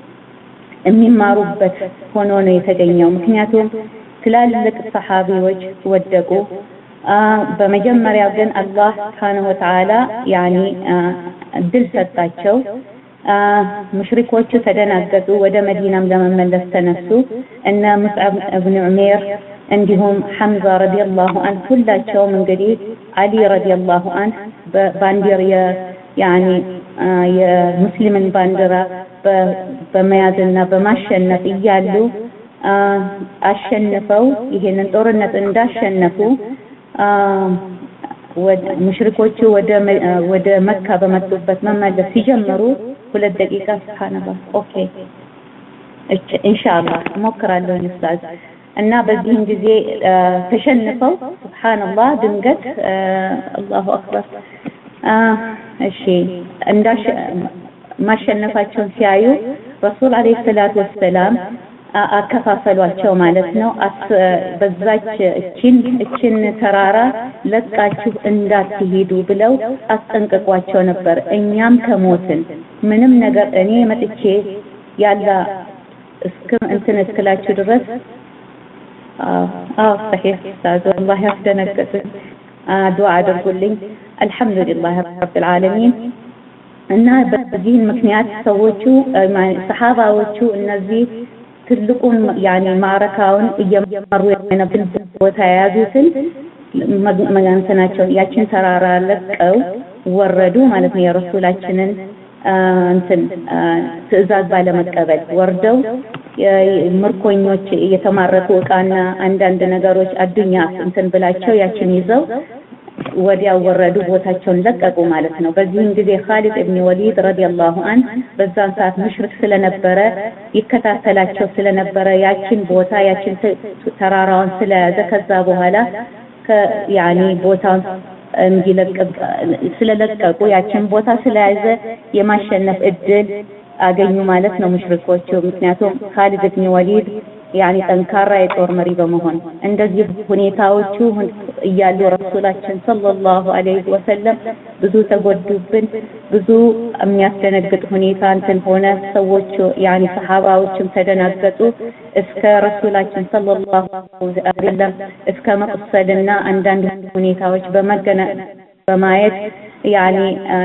የሚማሩበት ሆኖ ነው የተገኘው ምክንያቱም ትላልቅ ሰሃቢዎች ወደቁ በመጀመሪያ ግን አላህ Subhanahu Wa Ta'ala ያኒ ድል ሰጣቸው ሙሽሪኮቹ ተደናገጡ ወደ መዲናም ለመመለስ ተነሱ እና ሙስዓብ ኢብኑ ዑመይር እንዲሁም ሐምዛ ረዲየላሁ ዐንሁ ሁላቸውም እንግዲህ አሊ ረዲየላሁ ዐንሁ ባንዲራ ያኒ የሙስሊምን ባንዲራ በመያዝና በማሸነፍ እያሉ አሸነፈው ይሄንን ጦርነት እንዳሸነፉ ወደ ሙሽሪኮቹ ወደ ወደ መካ በመጡበት መመለስ ሲጀምሩ ሁለት ደቂቃ ሱብሃንአላህ ኦኬ ኢንሻአላህ ሞክራለሁ ኡስታዝ እና በዚህን ጊዜ ተሸንፈው ሱብሃንአላህ ድንገት አላሁ አክበር እሺ እንዳሽ ማሸነፋቸውን ሲያዩ ረሱል አለይሂ ሰላቱ ወሰላም አከፋፈሏቸው ማለት ነው በዛች እቺን እቺን ተራራ ለቃችሁ እንዳትሄዱ ብለው አስጠንቅቋቸው ነበር እኛም ከሞትን ምንም ነገር እኔ መጥቼ ያላ እስከ እንትን እስከላችሁ ድረስ አዎ صحيح استاذ والله ያስደነገጠ ዱዓ አድርጉልኝ አልহামዱሊላህ ረብል ዓለሚን እና በዚህ ምክንያት ሰዎቹ ሰሃባዎቹ እነዚህ ትልቁን ያኒ ማረካውን እየመሩ የነበሩ ቦታ ያዙትን መጋንተናቸው ያችን ተራራ ለቀው ወረዱ ማለት ነው የረሱላችንን እንትን ትዕዛዝ ባለመቀበል ወርደው ምርኮኞች የተማረኩ ዕቃና አንዳንድ ነገሮች አዱኛ እንትን ብላቸው ያችን ይዘው ወዲያው ወረዱ ቦታቸውን ለቀቁ ማለት ነው በዚህም ጊዜ ኻሊድ ኢብኑ ወሊድ ረዲየላሁ ዐን በዛን ሰዓት ሙሽሪክ ስለነበረ ይከታተላቸው ስለነበረ ያችን ቦታ ያችን ተራራውን ስለያዘ ከዛ በኋላ ከያኒ ቦታውን እንዲለቀቅ ስለለቀቁ ያችን ቦታ ስለያዘ የማሸነፍ እድል አገኙ ማለት ነው ሙሽሪኮቹ ምክንያቱም ኻሊድ ኢብኑ ወሊድ ያኒ ጠንካራ የጦር መሪ በመሆን እንደዚህ ሁኔታዎቹ እያሉ ረሱላችን ሰለላሁ ዐለይሂ ወሰለም ብዙ ተጎዱብን ብዙ የሚያስደነግጥ ሁኔታ እንትን ሆነ ሰዎቹ ያኒ ሰሃባዎችም ተደናገጡ እስከ ረሱላችን ሰለላሁ ዐለይሂ ወሰለም እስከ መቅሰልና አንዳንድ ሁኔታዎች በመገና በማየት ያኒ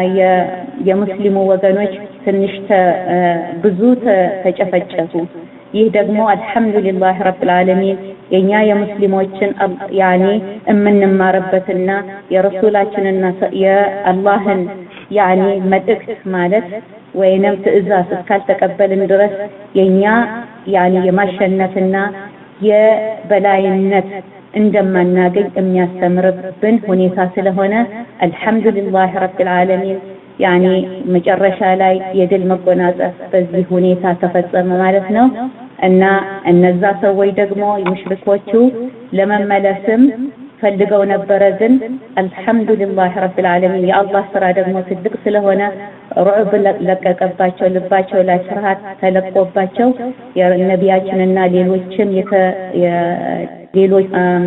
የሙስሊሙ ወገኖች ትንሽ ብዙ ተጨፈጨፉ ይህ ደግሞ አልহামዱሊላህ ረብል ዓለሚን የኛ የሙስሊሞችን ያኒ እምንማርበትና የረሱላችንና የአላህን ያኒ መልእክት ማለት ወይንም ትዕዛዝ እስካልተቀበልን ድረስ የኛ ያኒ የማሸነፍና የበላይነት እንደማናገኝ የሚያስተምርብን ሁኔታ ስለሆነ አልহামዱሊላህ ረብል ዓለሚን ያኒ መጨረሻ ላይ የድል መጎናጸፍ በዚህ ሁኔታ ተፈጸመ ማለት ነው እና እነዛ ሰዎች ደግሞ ሙሽሪኮቹ ለመመለስም ፈልገው ነበረ ግን አልহামዱሊላህ ረብል ዓለሚን የአላህ ስራ ደግሞ ትልቅ ስለሆነ ሩዕብ ለቀቀባቸው ልባቸው ላይ ፍርሃት ተለቆባቸው የነቢያችንና ሌሎችም የሌሎች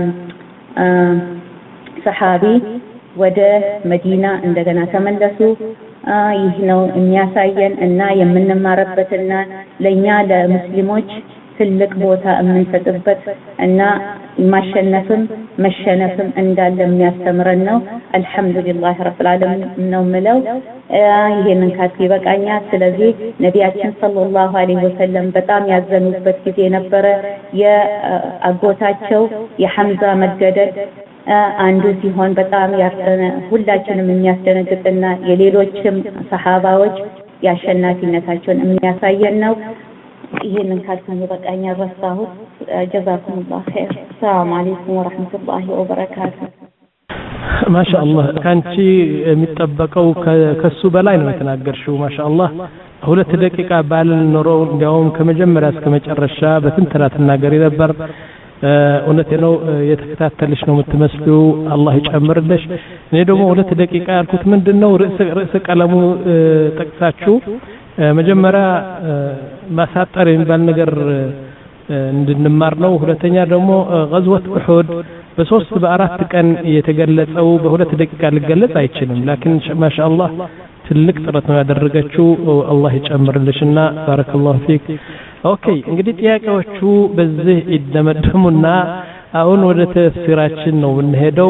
ሰሃቢ ወደ መዲና እንደገና ተመለሱ ይህ ነው የሚያሳየን እና የምንማርበትና ለኛ ለሙስሊሞች ትልቅ ቦታ የምንሰጥበት እና ማሸነፍም መሸነፍም እንዳለ የሚያስተምረን ነው አልহামዱሊላህ ረብል ዓለሚን ነው ምለው ይሄንን ካቲ በቃኛ ስለዚህ ነቢያችን ሰለላሁ ዐለይሂ ወሰለም በጣም ያዘኑበት ጊዜ ነበረ የአጎታቸው የሐምዛ መገደል አንዱ ሲሆን በጣም ያፈነ ሁላችንም የሚያስደነግጥና የሌሎችም ሰሃባዎች ያሸናፊነታቸውን የሚያሳየን ነው ይሄንን ካልኩኝ በቃኛ ረሳሁት ጀዛኩሙላህ ኸይር ሰላም አለይኩም ወራህመቱላሂ ወበረካቱ ማሻአላህ ካንቺ የሚጠበቀው ከሱ በላይ ነው የተናገርሽው ማሻአላህ ሁለት ደቂቃ ባልን ኖሮ እንዲያውም ከመጀመሪያ እስከ መጨረሻ በትንተና ተናገሪ ነበር እውነት ነው የተከታተልሽ ነው የምትመስለው አላህ ይጨምርልሽ እኔ ደግሞ ሁለት ደቂቃ ያልኩት ምንድነው ርዕስ ርዕስ ቀለሙ ጠቅሳችሁ መጀመሪያ ማሳጠር የሚባል ነገር እንድንማር ነው ሁለተኛ ደግሞ غزوة احد በሶስት በአራት ቀን የተገለጸው በሁለት ደቂቃ ሊገለጽ አይችልም ላኪን ማሻአላህ ትልቅ ጥረት ነው ያደረገችው አላህ ይጨምርልሽና ባረከላሁ ፊክ ኦኬ እንግዲህ ጥያቄዎቹ በዚህ ይደመደሙና አሁን ወደ ተፍሲራችን ነው እንሄደው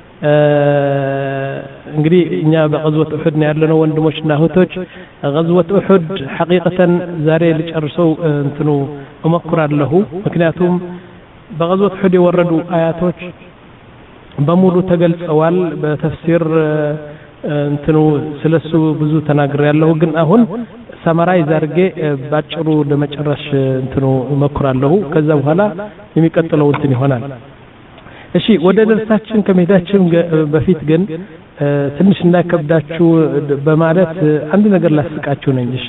እንግዲህ እኛ በغزوة احد ነው ያለነው ወንድሞችና እህቶች غزوة احد حقيقة ዛሬ ልጨርሰው እንትኑ እመክራለሁ ምክንያቱም በغزوة احد የወረዱ አያቶች በሙሉ ተገልጸዋል በተፍሲር እንትኑ ስለሱ ብዙ ተናግሬ ያለሁ ግን አሁን ሰማራይዝ አድርጌ ባጭሩ ለመጨረሽ እንትኑ እመክራለሁ ከዛ በኋላ የሚቀጥለው እንትን ይሆናል እሺ ወደ ደርሳችን ከመሄዳችን በፊት ግን ትንሽ እንዳይከብዳችሁ በማለት አንድ ነገር ላስቃችሁ ነኝ እሺ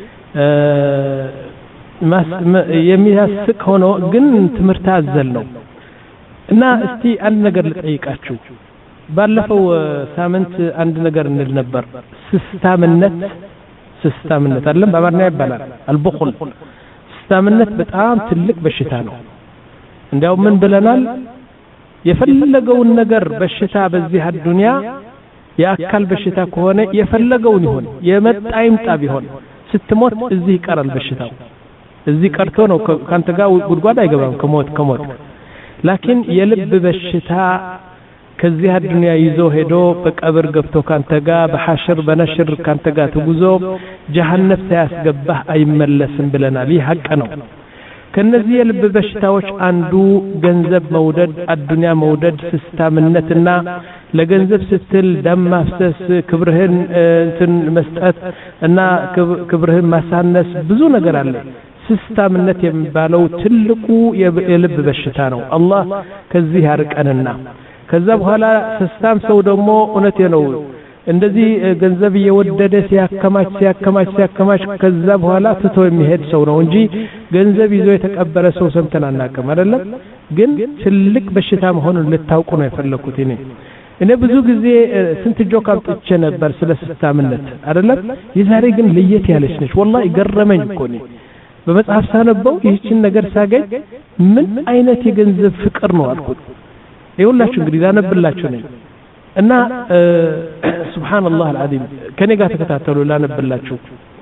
የሚያስቅ ሆኖ ግን ትምህርት አዘል ነው እና እስቲ አንድ ነገር ልጠይቃችሁ ባለፈው ሳምንት አንድ ነገር እንል ነበር ስስታምነት ስስታምነት አይደለም በአማርኛ ይባላል አልቡኹል ስስታምነት በጣም ትልቅ በሽታ ነው እንዲያው ምን ብለናል የፈለገውን ነገር በሽታ በዚህ አዱንያ የአካል በሽታ ከሆነ የፈለገውን ይሁን የመጣ ይምጣ ቢሆን ስትሞት እዚህ ይቀራል በሽታው እዚህ ቀርቶ ነው ካንተ ጋር ጉድጓድ አይገባም ከሞት ከሞት ላኪን የልብ በሽታ ከዚህ አዱንያ ይዞ ሄዶ በቀብር ገብቶ ካንተ ጋር በሐሽር በነሽር ካንተ ጋር ተጉዞ ጀሃነም ሳያስገባህ አይመለስም ብለናል ይህ ሐቅ ነው ከነዚህ የልብ በሽታዎች አንዱ ገንዘብ መውደድ አዱንያ መውደድ ስስታምነትና ለገንዘብ ስትል ደም ማፍሰስ ክብርህን እንትን መስጠት እና ክብርህን ማሳነስ ብዙ ነገር አለ ስስታምነት የሚባለው ትልቁ የልብ በሽታ ነው አላህ ከዚህ ያርቀንና ከዛ በኋላ ስስታም ሰው ደግሞ እውነቴ ነው እንደዚህ ገንዘብ እየወደደ ሲያከማች ሲያከማች ሲያከማች ከዛ በኋላ ትቶ የሚሄድ ሰው ነው እንጂ ገንዘብ ይዞ የተቀበረ ሰው ሰምተን አናውቅም አይደለም ግን ትልቅ በሽታ መሆኑን ልታውቁ ነው የፈለኩት እኔ እኔ ብዙ ጊዜ ስንት ጆክ አምጥቼ ነበር ስለ ስስታምነት አይደለም የዛሬ ግን ለየት ያለች ነች والله ገረመኝ እኮ ነው በመጽሐፍ ሳነበው ይህችን ነገር ሳገኝ ምን አይነት የገንዘብ ፍቅር ነው አልኩት ይኸውላችሁ እንግዲህ ላነብላችሁ ነኝ እና ሱብሃንአላህ አልዓዚም ከኔ ጋር ተከታተሉ ላነብላችሁ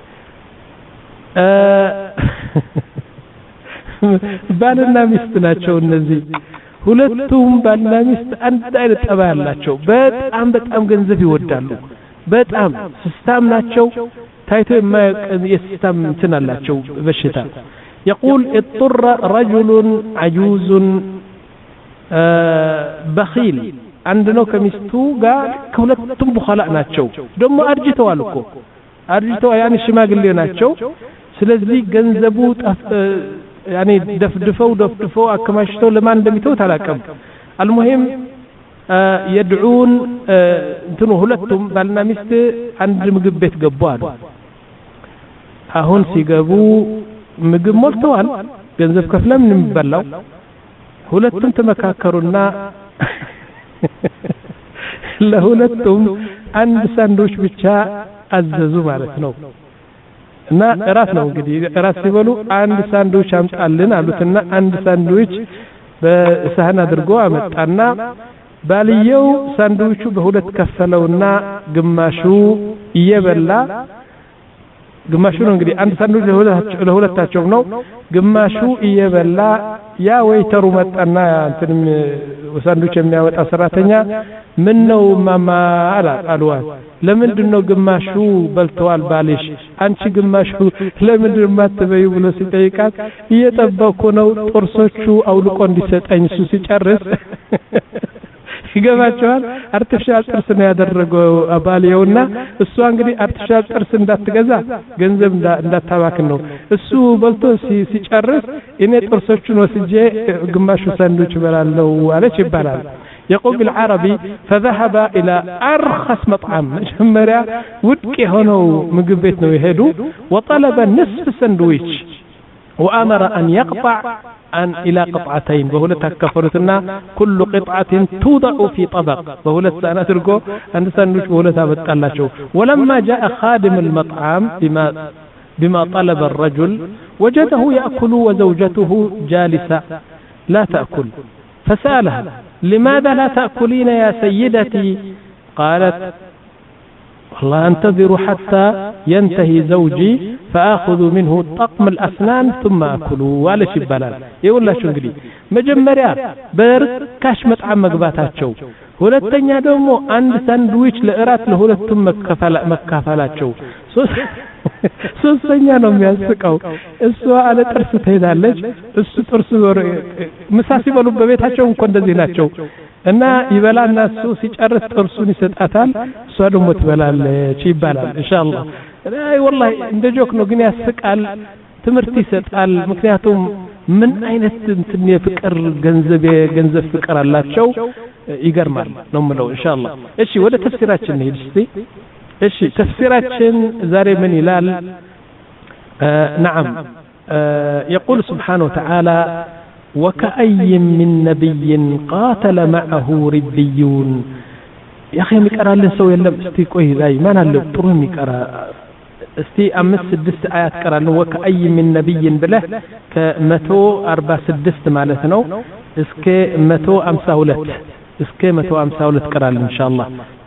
ባልና ሚስት ናቸው እነዚህ ሁለቱም ባልና ሚስት አንድ አይነት ጠባይ አላቸው በጣም በጣም ገንዘብ ይወዳሉ በጣም ስስታም ናቸው ታይቶ የስስታም እንትን አላቸው በሽታ يقول اضطر رجل عجوز بخيل عندنا ከሚስቱ ጋር ከሁለቱም በኋላ ናቸው ደግሞ አርጅተዋል እኮ አርጅተው ያኔ ሽማግሌ ናቸው ስለዚህ ገንዘቡ ያኔ ደፍድፈው ደፍድፈው አከማሽተው ለማን እንደሚተው ታላቀም المهم يدعون እንትኑ ሁለቱም ባልና ሚስት አንድ ምግብ ቤት ገቡ አሉ አሁን ሲገቡ ምግብ ሞልተዋል ገንዘብ ከፍለም ምን ይበላው ሁለቱም ተመካከሩና ለሁለቱም አንድ ሳንድዊች ብቻ አዘዙ ማለት ነው እና እራት ነው እንግዲህ እራት ሲበሉ አንድ ሳንድዊች አምጣልን አሉትና አንድ ሳንድዊች በሳህን አድርጎ አመጣና ባልየው ሳንድዊቹ በሁለት ከፈለውና ግማሹ እየበላ ግማሹ ነው እንግዲህ አንድ ሳንድዊች ለሁለታቸው ነው ግማሹ እየበላ ያ ወይተሩ መጣና እንትንም ሳንድዊች የሚያወጣ ሰራተኛ ምን ነው ማማ አላልዋል ለምንድነው ግማሹ በልተዋል ባልሽ አንቺ ግማሹ ለምንድነው ማትበዩ ብሎ ሲጠይቃት እየጠበቁ ነው ጥርሶቹ አውልቆ እንዲሰጠኝ እሱ ሲጨርስ ይገባቸዋል አርቲፊሻል ጥርስ ነው ያደረገው አባልየውና እሱ እንግዲህ አርቲፊሻል ጥርስ እንዳትገዛ ገንዘብ እንዳታባክን ነው እሱ በልቶ ሲጨርስ እኔ ጥርሶቹን ወስጄ ግማሹ ሳንድዊች በላለው አለች ይባላል يقول بالعربي فذهب الى ارخص مطعم مجمريا ودق هونو ምግብ ቤት ነው የሄዱ وطلب نصف ساندويتش وامر ان يقطع أن إلى قطعتين بهولة كفرتنا كل قطعة توضع في طبق بهولة سنة تركو أن سنوش بهولة بتقلشو ولما جاء خادم المطعم بما بما طلب الرجل وجده يأكل وزوجته جالسة لا تأكل فسألها لماذا لا تأكلين يا سيدتي قالت والله أنتظر حتى ينتهي زوجي فآخذ منه طقم الأسنان ثم أكله ولا شبالان يقول لا شنقلي مجمريا بركاش مطعم مقباتاتشو ሁለተኛ ደግሞ አንድ ሳንድዊች ለእራት ለሁለቱም መካፈላቸው ሶስተኛ ነው የሚያስቀው እሷ አለ ጥርስ ትሄዳለች እሱ ጥርስ ምሳ ሲበሉ በቤታቸው እንኳን እንደዚህ ናቸው እና ይበላና እሱ ሲጨርስ ጥርሱን ይሰጣታል እሷ ደግሞ ትበላለች ይባላል ኢንሻአላህ አይ والله እንደ ጆክ ነው ግን ያስቃል ትምርት ይሰጣል ምክንያቱም ምን አይነት እንትን የፍቅር ገንዘብ የገንዘብ ፍቅር አላቸው ይገርማል ነው ምለው ኢንሻአላህ እሺ ወደ ተፍሲራችን እንሂድ እስቲ እሺ ተፍሲራችን ዛሬ ምን ይላል نعم يقول سبحانه وتعالى وكأي من نبي قاتل معه ربيون يا اخي مقرا لن سو يلم استي ቆይ ላይ ማን አለ ጥሩ የሚቀራ እስቲ አምስት ስድስት አያት ቀራለን وكأي من نبي ብለህ ከመቶ አርባ ስድስት ማለት ነው እስከ መቶ ሃምሳ ሁለት እስከ መቶ ሃምሳ ሁለት ቀራለን ኢንሻአላህ